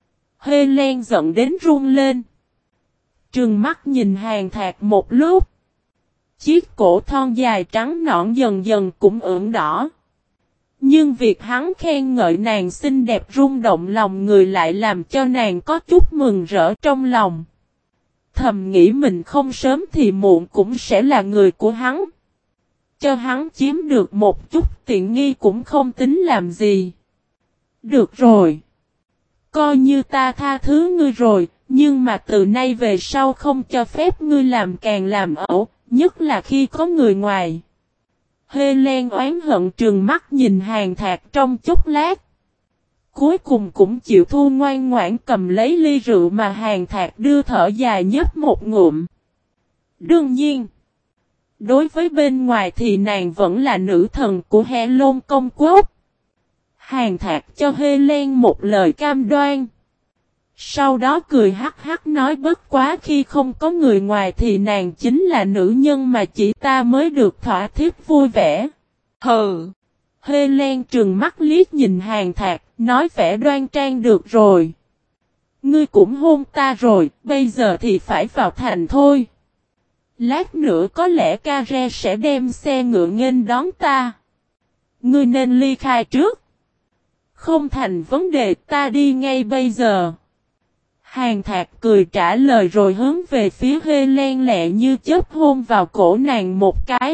Helen giận đến run lên. Trừng mắt nhìn Hàn Thạc một lúc. Chiếc cổ thon dài trắng nõn dần dần cũng ửng đỏ. Nhưng việc hắn khen ngợi nàng xinh đẹp rung động lòng người lại làm cho nàng có chút mừng rỡ trong lòng. Thầm nghĩ mình không sớm thì muộn cũng sẽ là người của hắn. Cho hắn chiếm được một chút tiện nghi cũng không tính làm gì. Được rồi. Coi như ta tha thứ ngươi rồi, nhưng mà từ nay về sau không cho phép ngươi làm càng làm ẩu, nhất là khi có người ngoài. Helen oán hận trừng mắt nhìn Hàn Thạc trong chốc lát. Cuối cùng cũng chịu thu ngoan ngoãn cầm lấy ly rượu mà Hàn Thạc đưa thở dài nhấp một ngụm. Đương nhiên, đối với bên ngoài thì nàng vẫn là nữ thần của Helôn công quốc. Hàn Thạc cho Helen một lời cam đoan. Sau đó cười hắc hắc nói bất quá khi không có người ngoài thì nàng chính là nữ nhân mà chỉ ta mới được thỏa thiếp vui vẻ. Hừ! Helen trừng mắt liếc nhìn Hàn Thạc, nói vẻ đoan trang được rồi. Ngươi cũng hôn ta rồi, bây giờ thì phải vào thành thôi. Lát nữa có lẽ Care sẽ đem xe ngựa nghênh đón ta. Ngươi nên ly khai trước. Không thành vấn đề, ta đi ngay bây giờ. Hàn Thạc cười trả lời rồi hướng về phía Helen lẹ như chớp hôn vào cổ nàng một cái.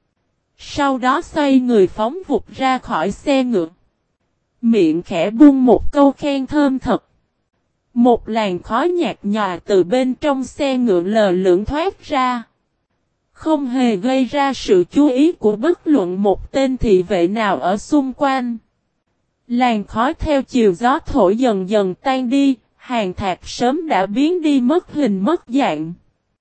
Sau đó xoay người phóng vụt ra khỏi xe ngựa. Miệng khẽ buông một câu khen thơm thật. Một làn khói nhạt nhòa từ bên trong xe ngựa lờ lững thoát ra. Không hề gây ra sự chú ý của bất luận một tên thị vệ nào ở xung quanh. Làn khói theo chiều gió thổi dần dần tan đi, Hàn Thạc sớm đã biến đi mất hình mất dạng.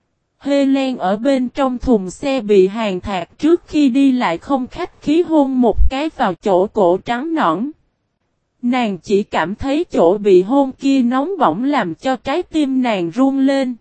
Helen ở bên trong thùng xe bị Hàn Thạc trước khi đi lại không khách khí hôn một cái vào chỗ cổ trắng nõn. Nàng chỉ cảm thấy chỗ bị hôn kia nóng bỏng làm cho trái tim nàng run lên.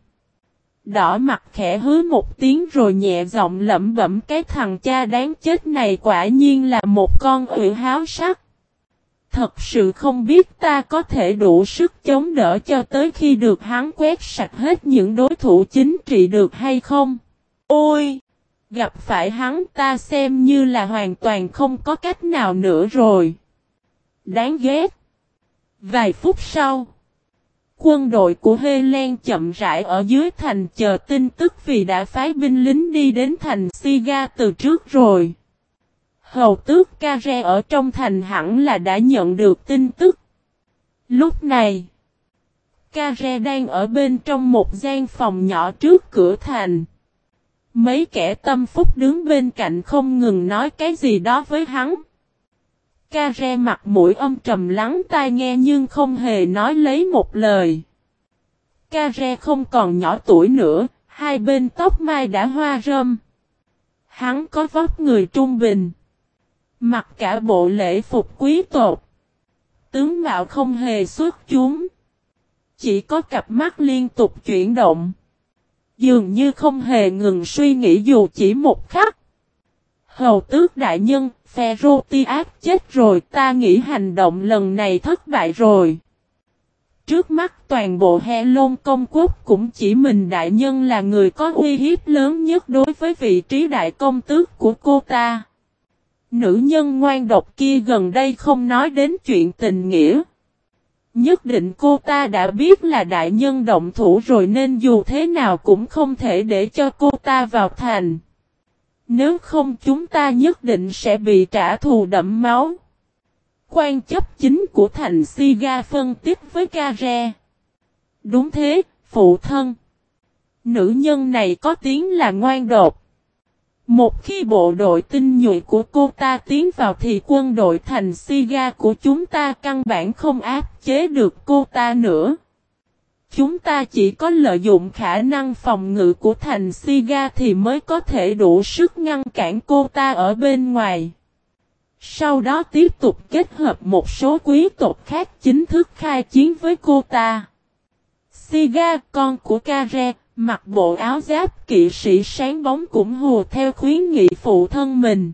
Đỏ mặt khẽ hứ một tiếng rồi nhẹ giọng lẩm bẩm cái thằng cha đáng chết này quả nhiên là một con uyển háo sắc. Thật sự không biết ta có thể đủ sức chống đỡ cho tới khi được hắn quét sạch hết những đối thủ chính trị được hay không. Ôi! Gặp phải hắn ta xem như là hoàn toàn không có cách nào nữa rồi. Đáng ghét! Vài phút sau, quân đội của Helen chậm rãi ở dưới thành chờ tin tức vì đã phái binh lính đi đến thành Siga từ trước rồi. Hầu tước Kare ở trong thành hẳn là đã nhận được tin tức. Lúc này, Kare đang ở bên trong một gian phòng nhỏ trước cửa thành. Mấy kẻ tâm phúc đứng bên cạnh không ngừng nói cái gì đó với hắn. Kare mặt mũi âm trầm lắng tai nghe nhưng không hề nói lấy một lời. Kare không còn nhỏ tuổi nữa, hai bên tóc mai đã hoa râm. Hắn có vóc người trung bình. Mặc cả bộ lễ phục quý tộc. Tướng mạo không hề xuất chúng. Chỉ có cặp mắt liên tục chuyển động. Dường như không hề ngừng suy nghĩ dù chỉ một khắc. Hầu tước đại nhân, Ferrotias chết rồi, ta nghĩ hành động lần này thất bại rồi. Trước mắt toàn bộ Helon công quốc cũng chỉ mình đại nhân là người có uy hiếp lớn nhất đối với vị trí đại công tước của cô ta. Nữ nhân ngoan độc kia gần đây không nói đến chuyện tình nghĩa. Nhất định cô ta đã biết là đại nhân động thủ rồi nên dù thế nào cũng không thể để cho cô ta vào thành. Nếu không chúng ta nhất định sẽ bị trả thù đẫm máu. Quan chấp chính của thành Siga phân tích với Kare. Đúng thế, phụ thân. Nữ nhân này có tiếng là ngoan độc. Một khi bộ đội tinh nhuệ của cô ta tiến vào thì quân đội thành Siga của chúng ta căn bản không áp chế được cô ta nữa. Chúng ta chỉ có lợi dụng khả năng phòng ngự của thành Siga thì mới có thể đủ sức ngăn cản cô ta ở bên ngoài. Sau đó tiếp tục kết hợp một số quý tộc khác chính thức khai chiến với cô ta. Siga, con của Kare, mặc bộ áo giáp kỵ sĩ sáng bóng cũng hùa theo khuyến nghị phụ thân mình.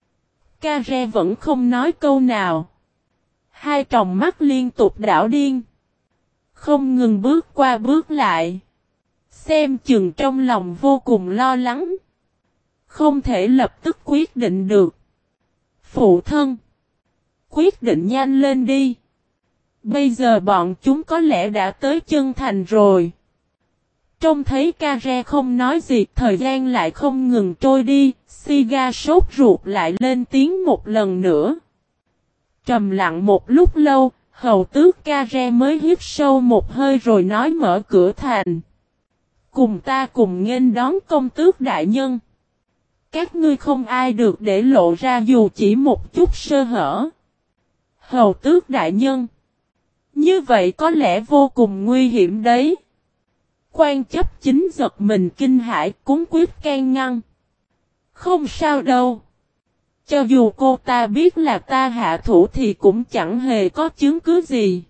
Kare vẫn không nói câu nào. Hai tròng mắt liên tục đảo điên. Không ngừng bước qua bước lại. Xem chừng trong lòng vô cùng lo lắng. Không thể lập tức quyết định được. Phụ thân. Quyết định nhanh lên đi. Bây giờ bọn chúng có lẽ đã tới chân thành rồi. Trông thấy Kare không nói gì, thời gian lại không ngừng trôi đi, Siga sốt ruột lại lên tiếng một lần nữa. Trầm lặng một lúc lâu, hầu tước Kare mới hít sâu một hơi rồi nói mở cửa thành. Cùng ta cùng nghênh đón công tước đại nhân. Các ngươi không ai được để lộ ra dù chỉ một chút sơ hở. Hầu tước đại nhân. Như vậy có lẽ vô cùng nguy hiểm đấy. Quan chấp chính giật mình kinh hãi cúng quyết can ngăn. Không sao đâu. Cho dù cô ta biết là ta hạ thủ thì cũng chẳng hề có chứng cứ gì.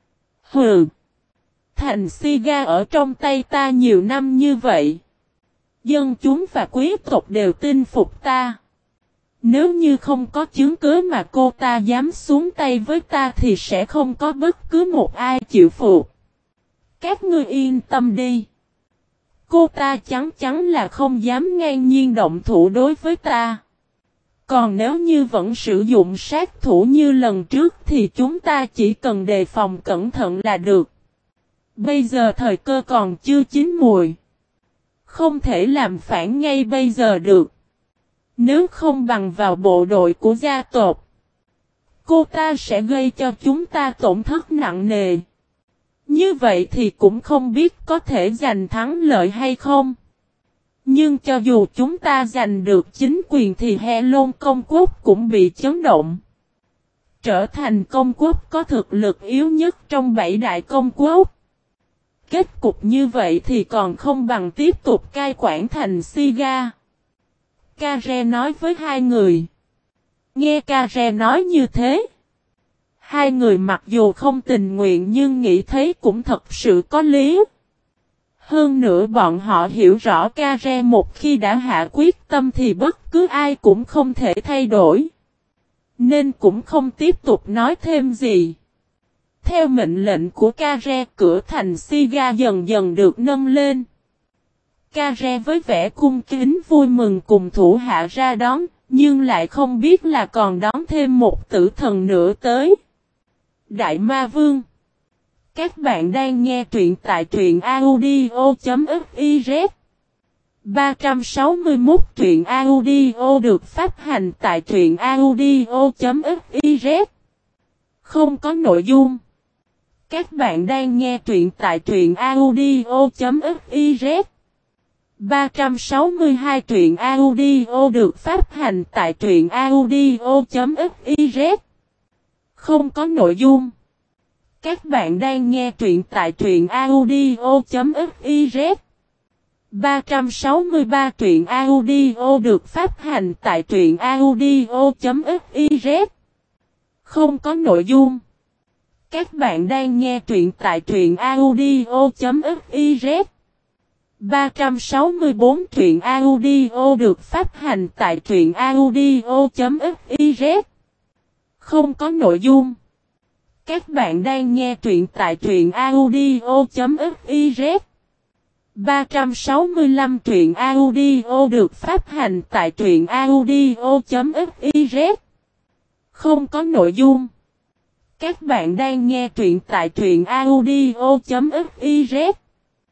Hừ. Thành Siga ở trong tay ta nhiều năm như vậy. Dân chúng và quý tộc đều tin phục ta. Nếu như không có chứng cứ mà cô ta dám xuống tay với ta thì sẽ không có bất cứ một ai chịu phục. Các ngươi yên tâm đi. Cô ta chắc chắn là không dám ngang nhiên động thủ đối với ta. Còn nếu như vẫn sử dụng sát thủ như lần trước thì chúng ta chỉ cần đề phòng cẩn thận là được. Bây giờ thời cơ còn chưa chín mùi. Không thể làm phản ngay bây giờ được. Nếu không bằng vào bộ đội của gia tộc, cô ta sẽ gây cho chúng ta tổn thất nặng nề. Như vậy thì cũng không biết có thể giành thắng lợi hay không. Nhưng cho dù chúng ta giành được chính quyền thì He Lôn công quốc cũng bị chấn động. Trở thành công quốc có thực lực yếu nhất trong 7 đại công quốc. Kết cục như vậy thì còn không bằng tiếp tục cai quản thành Siga. Kare nói với hai người. Nghe Kare nói như thế, hai người mặc dù không tình nguyện nhưng nghĩ thấy cũng thật sự có lý. Hơn nữa bọn họ hiểu rõ Kare một khi đã hạ quyết tâm thì bất cứ ai cũng không thể thay đổi. Nên cũng không tiếp tục nói thêm gì. Theo mệnh lệnh của Kare, cửa thành Siga dần dần được nâng lên. Kare với vẻ cung kính vui mừng cùng thủ hạ ra đón, nhưng lại không biết là còn đón thêm một tử thần nữa tới. Đại Ma Vương. Các bạn đang nghe truyện tại truyện audio.fiz. 361 truyện audio được phát hành tại truyện audio.fiz. Không có nội dung. Các bạn đang nghe truyện tại truyện audio.fiz. 362 truyện audio được phát hành tại truyện audio.fiz. Không có nội dung. Các bạn đang nghe truyện tại truyện audio.fiz. 363 truyện audio được phát hành tại truyện audio.fiz. Không có nội dung. Các bạn đang nghe truyện tại truyện audio.fiz. 364 truyện audio được phát hành tại truyện audio.fiz. Không có nội dung. Các bạn đang nghe truyện tại truyện audio.fiz. 365 truyện audio được phát hành tại truyện audio.fiz. Không có nội dung. Các bạn đang nghe truyện tại truyện audio.fiz.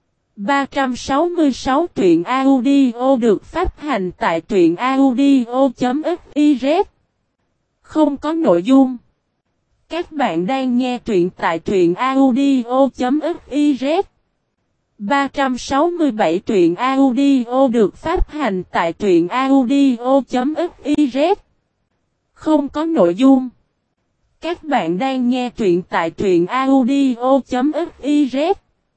366 truyện audio được phát hành tại truyện audio.fiz. Không có nội dung. Các bạn đang nghe truyện tại truyện audio.fiz. 367 truyện audio được phát hành tại truyện audio.fiz. Không có nội dung. Các bạn đang nghe truyện tại truyện audio.fiz.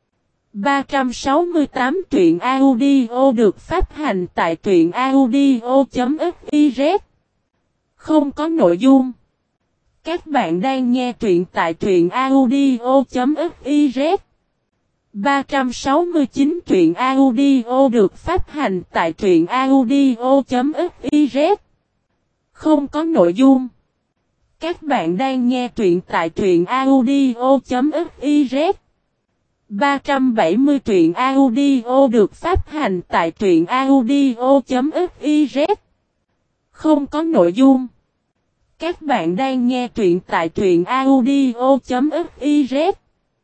368 truyện audio được phát hành tại truyện audio.fiz. Không có nội dung. Các bạn đang nghe truyện tại truyện audio.fiz. 369 truyện audio được phát hành tại truyện audio.fiz. Không có nội dung. Các bạn đang nghe truyện tại truyện audio.fiz. 370 truyện audio được phát hành tại truyện audio.fiz. Không có nội dung. Các bạn đang nghe truyện tại truyện audio.fiz.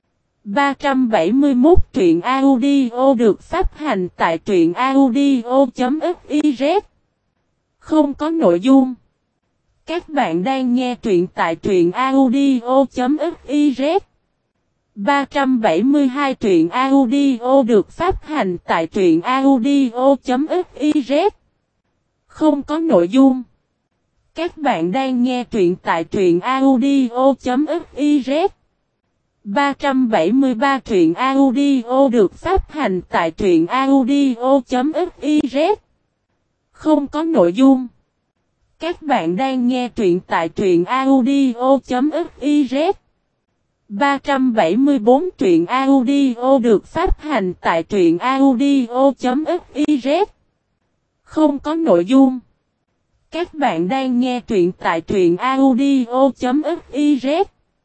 371 truyện audio được phát hành tại truyện audio.fiz. Không có nội dung. Các bạn đang nghe truyện tại truyện audio.fiz. 372 truyện audio được phát hành tại truyện audio.fiz. Không có nội dung. Các bạn đang nghe truyện tại truyện audio.fiz. 373 truyện audio được phát hành tại truyện audio.fiz. Không có nội dung. Các bạn đang nghe truyện tại truyện audio.fiz. 374 truyện audio được phát hành tại truyện audio.fiz. Không có nội dung. Các bạn đang nghe truyện tại truyện audio.fiz.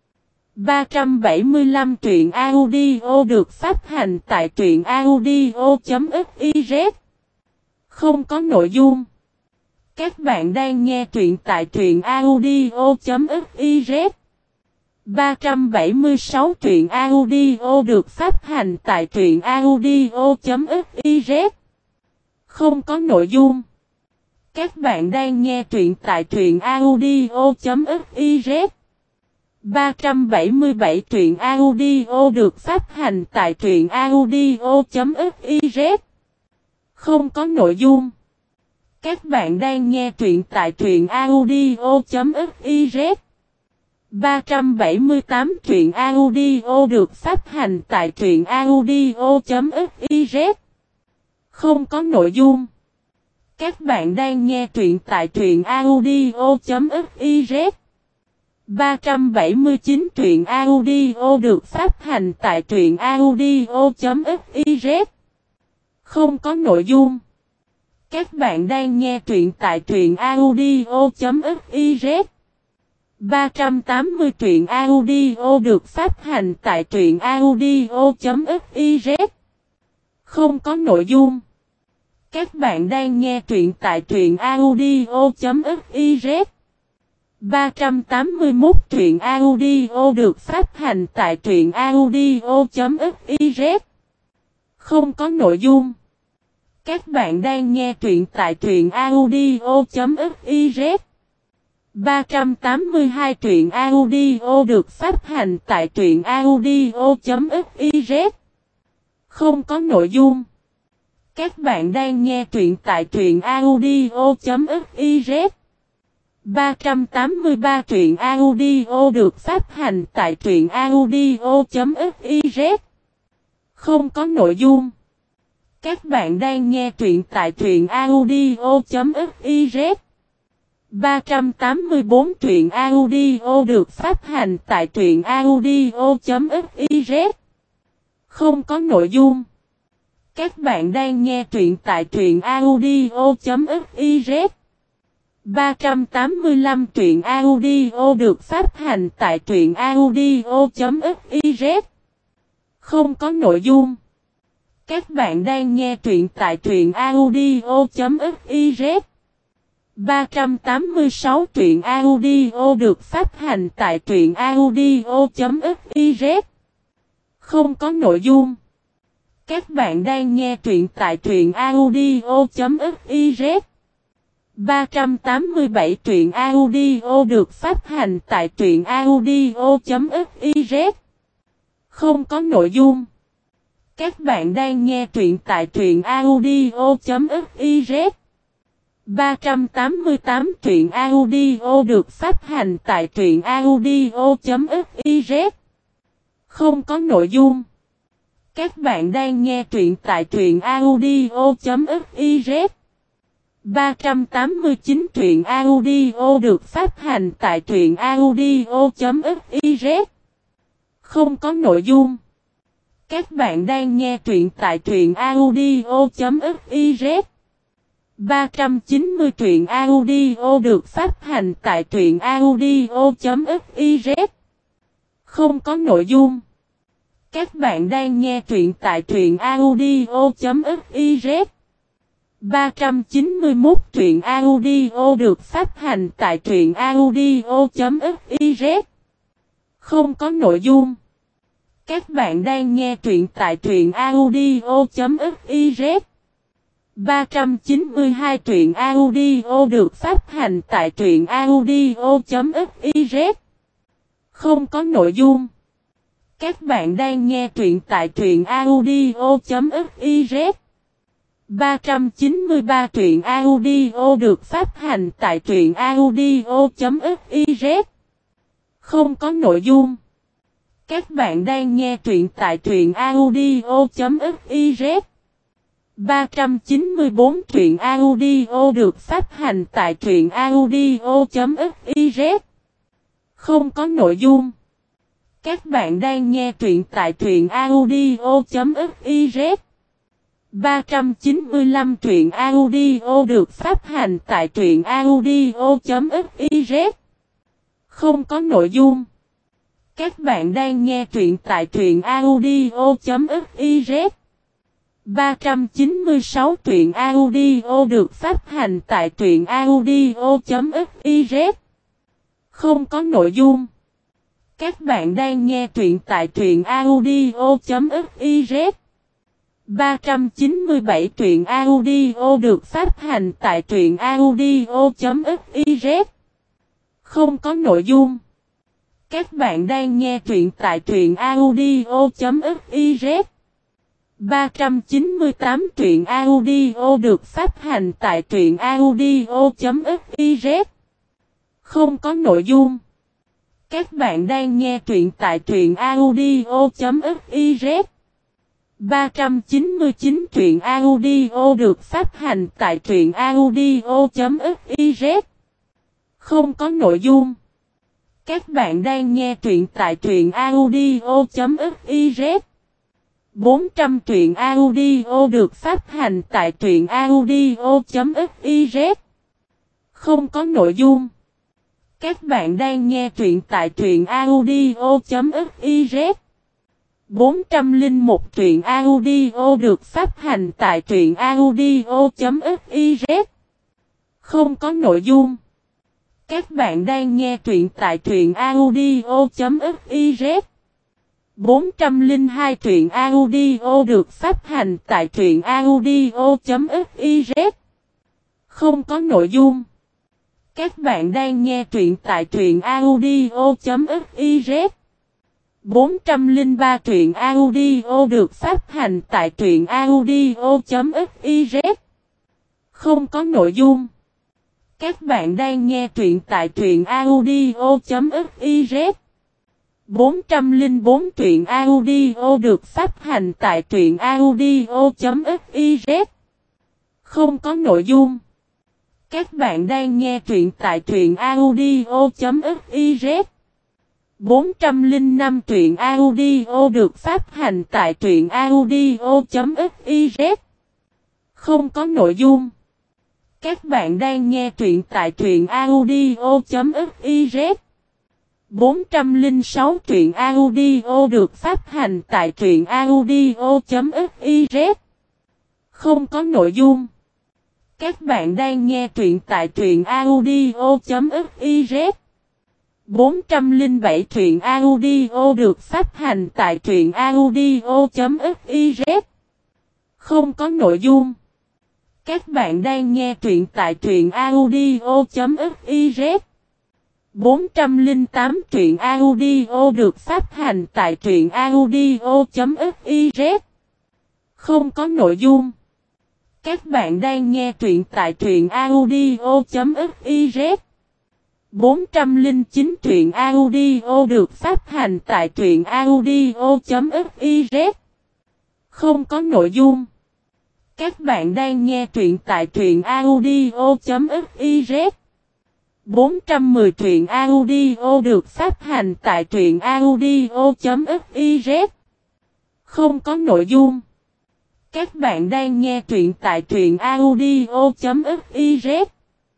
375 truyện audio được phát hành tại truyện audio.fiz. Không có nội dung. Các bạn đang nghe truyện tại truyện audio.fiz 376 truyện audio được phát hành tại truyện audio.fiz. Không có nội dung. Các bạn đang nghe truyện tại truyện audio.fiz 377 truyện audio được phát hành tại truyện audio.fiz. Không có nội dung. Các bạn đang nghe truyện tại truyện audio.fiz 378 truyện audio được phát hành tại truyện audio.fiz. Không có nội dung. Các bạn đang nghe truyện tại truyện audio.fiz 379 truyện audio được phát hành tại truyện audio.fiz. Không có nội dung. Các bạn đang nghe truyện tại truyện audio.fiz 380 truyện audio được phát hành tại truyện audio.fiz. Không có nội dung. Các bạn đang nghe truyện tại truyện audio.fiz 381 truyện audio được phát hành tại truyện audio.fiz. Không có nội dung. Các bạn đang nghe truyện tại truyện audio.fiz 382 truyện audio được phát hành tại truyện audio.fiz. Không có nội dung. Các bạn đang nghe truyện tại truyện audio.fiz 383 truyện audio được phát hành tại truyện audio.fiz. Không có nội dung. Các bạn đang nghe truyện tại truyện audio.fiz 384 truyện audio được phát hành tại truyện audio.fiz. Không có nội dung. Các bạn đang nghe truyện tại truyện audio.fiz 385 truyện audio được phát hành tại truyện audio.fiz. Không có nội dung. Các bạn đang nghe truyện tại truyện audio.fiz 386 truyện audio được phát hành tại truyện audio.fiz. Không có nội dung. Các bạn đang nghe truyện tại truyện audio.fiz 387 truyện audio được phát hành tại truyện audio.fiz. Không có nội dung. Các bạn đang nghe truyện tại truyện audio.fiz 388 truyện audio được phát hành tại truyện audio.fiz. Không có nội dung. Các bạn đang nghe truyện tại truyện audio.fiz 389 truyện audio được phát hành tại truyện audio.fiz. Không có nội dung. Các bạn đang nghe truyện tại truyện audio.fiz 390 truyện audio được phát hành tại truyện audio.fiz. Không có nội dung. Các bạn đang nghe truyện tại truyện audio.fiz 391 truyện audio được phát hành tại truyện audio.fiz. Không có nội dung. Các bạn đang nghe truyện tại truyện audio.fiz 392 truyện audio được phát hành tại truyện audio.fiz. Không có nội dung. Các bạn đang nghe truyện tại truyện audio.fiz 393 truyện audio được phát hành tại truyện audio.fiz. Không có nội dung. Các bạn đang nghe truyện tại truyện audio.fiz 394 truyện audio được phát hành tại truyện audio.fiz. Không có nội dung. Các bạn đang nghe truyện tại truyện audio.fiz 395 truyện audio được phát hành tại truyện audio.fiz. Không có nội dung. Các bạn đang nghe truyện tại truyện audio.fiz 396 truyện audio được phát hành tại truyện audio.fiz. Không có nội dung. Các bạn đang nghe truyện tại truyện audio.fiz. 397 truyện audio được phát hành tại truyện audio.fiz. Không có nội dung. Các bạn đang nghe truyện tại truyện audio.fiz. 398 truyện audio được phát hành tại truyện audio.fiz. Không có nội dung. Các bạn đang nghe truyện tại truyện audio.fiz. 399 truyện audio được phát hành tại truyện audio.fiz. Không có nội dung. Các bạn đang nghe truyện tại truyện audio.fiz. 400 truyện audio được phát hành tại truyện audio.fiz. Không có nội dung. Các bạn đang nghe truyện tại truyện audio.fiz. 401 truyện audio được phát hành tại truyện audio.fiz. Không có nội dung. Các bạn đang nghe truyện tại truyện audio.fiz. 402 truyện audio được phát hành tại truyện audio.fiz. Không có nội dung. Các bạn đang nghe truyện tại truyện audio.fiz. 403 truyện audio được phát hành tại truyện audio.fiz. Không có nội dung. Các bạn đang nghe truyện tại truyện audio.fiz. 404 truyện audio được phát hành tại truyện audio.fiz. Không có nội dung. Các bạn đang nghe truyện tại truyện audio.fiz. 405 truyện audio được phát hành tại truyện audio.fiz. Không có nội dung. Các bạn đang nghe truyện tại truyện audio.fiz. 406 truyện audio được phát hành tại truyện audio.fiz. Không có nội dung. Các bạn đang nghe truyện tại truyện audio.fiz. 407 truyện audio được phát hành tại truyện audio.fiz. Không có nội dung. Các bạn đang nghe truyện tại truyện audio.fiz. 408 truyện audio được phát hành tại truyện audio.fiz. Không có nội dung. Các bạn đang nghe truyện tại truyện audio.fiz. 409 truyện audio được phát hành tại truyện audio.fiz. Không có nội dung. Các bạn đang nghe truyện tại truyện audio.fiz. 410 truyện audio được phát hành tại truyện audio.fiz. Không có nội dung. Các bạn đang nghe truyện tại truyện audio.fiz.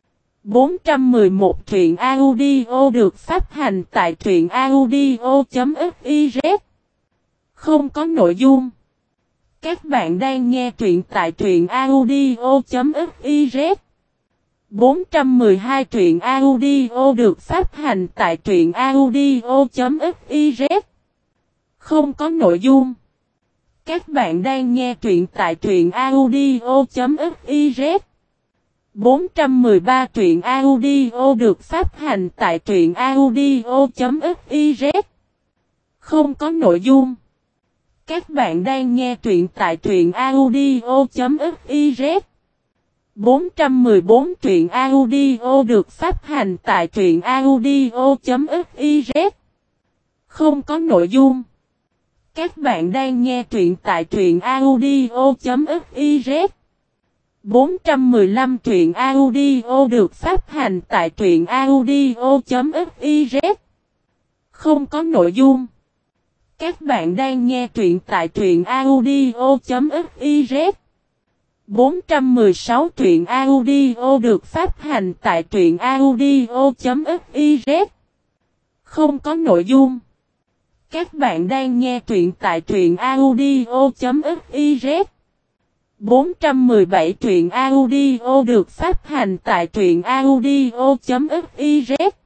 411 truyện audio được phát hành tại truyện audio.fiz. Không có nội dung. Các bạn đang nghe truyện tại truyện audio.fiz. 412 truyện audio được phát hành tại truyện audio.fiz. Không có nội dung. Các bạn đang nghe truyện tại truyện audio.fiz. 413 truyện audio được phát hành tại truyện audio.fiz. Không có nội dung. Các bạn đang nghe truyện tại truyện audio.fiz. 414 truyện audio được phát hành tại truyện audio.fiz. Không có nội dung. Các bạn đang nghe truyện tại truyện audio.fiz. 415 truyện audio được phát hành tại truyện audio.fiz. Không có nội dung. Các bạn đang nghe truyện tại truyện audio.fiz. 416 truyện audio được phát hành tại truyện audio.fiz. Không có nội dung. Các bạn đang nghe truyện tại truyện audio.fiz. 417 truyện audio được phát hành tại truyện audio.fiz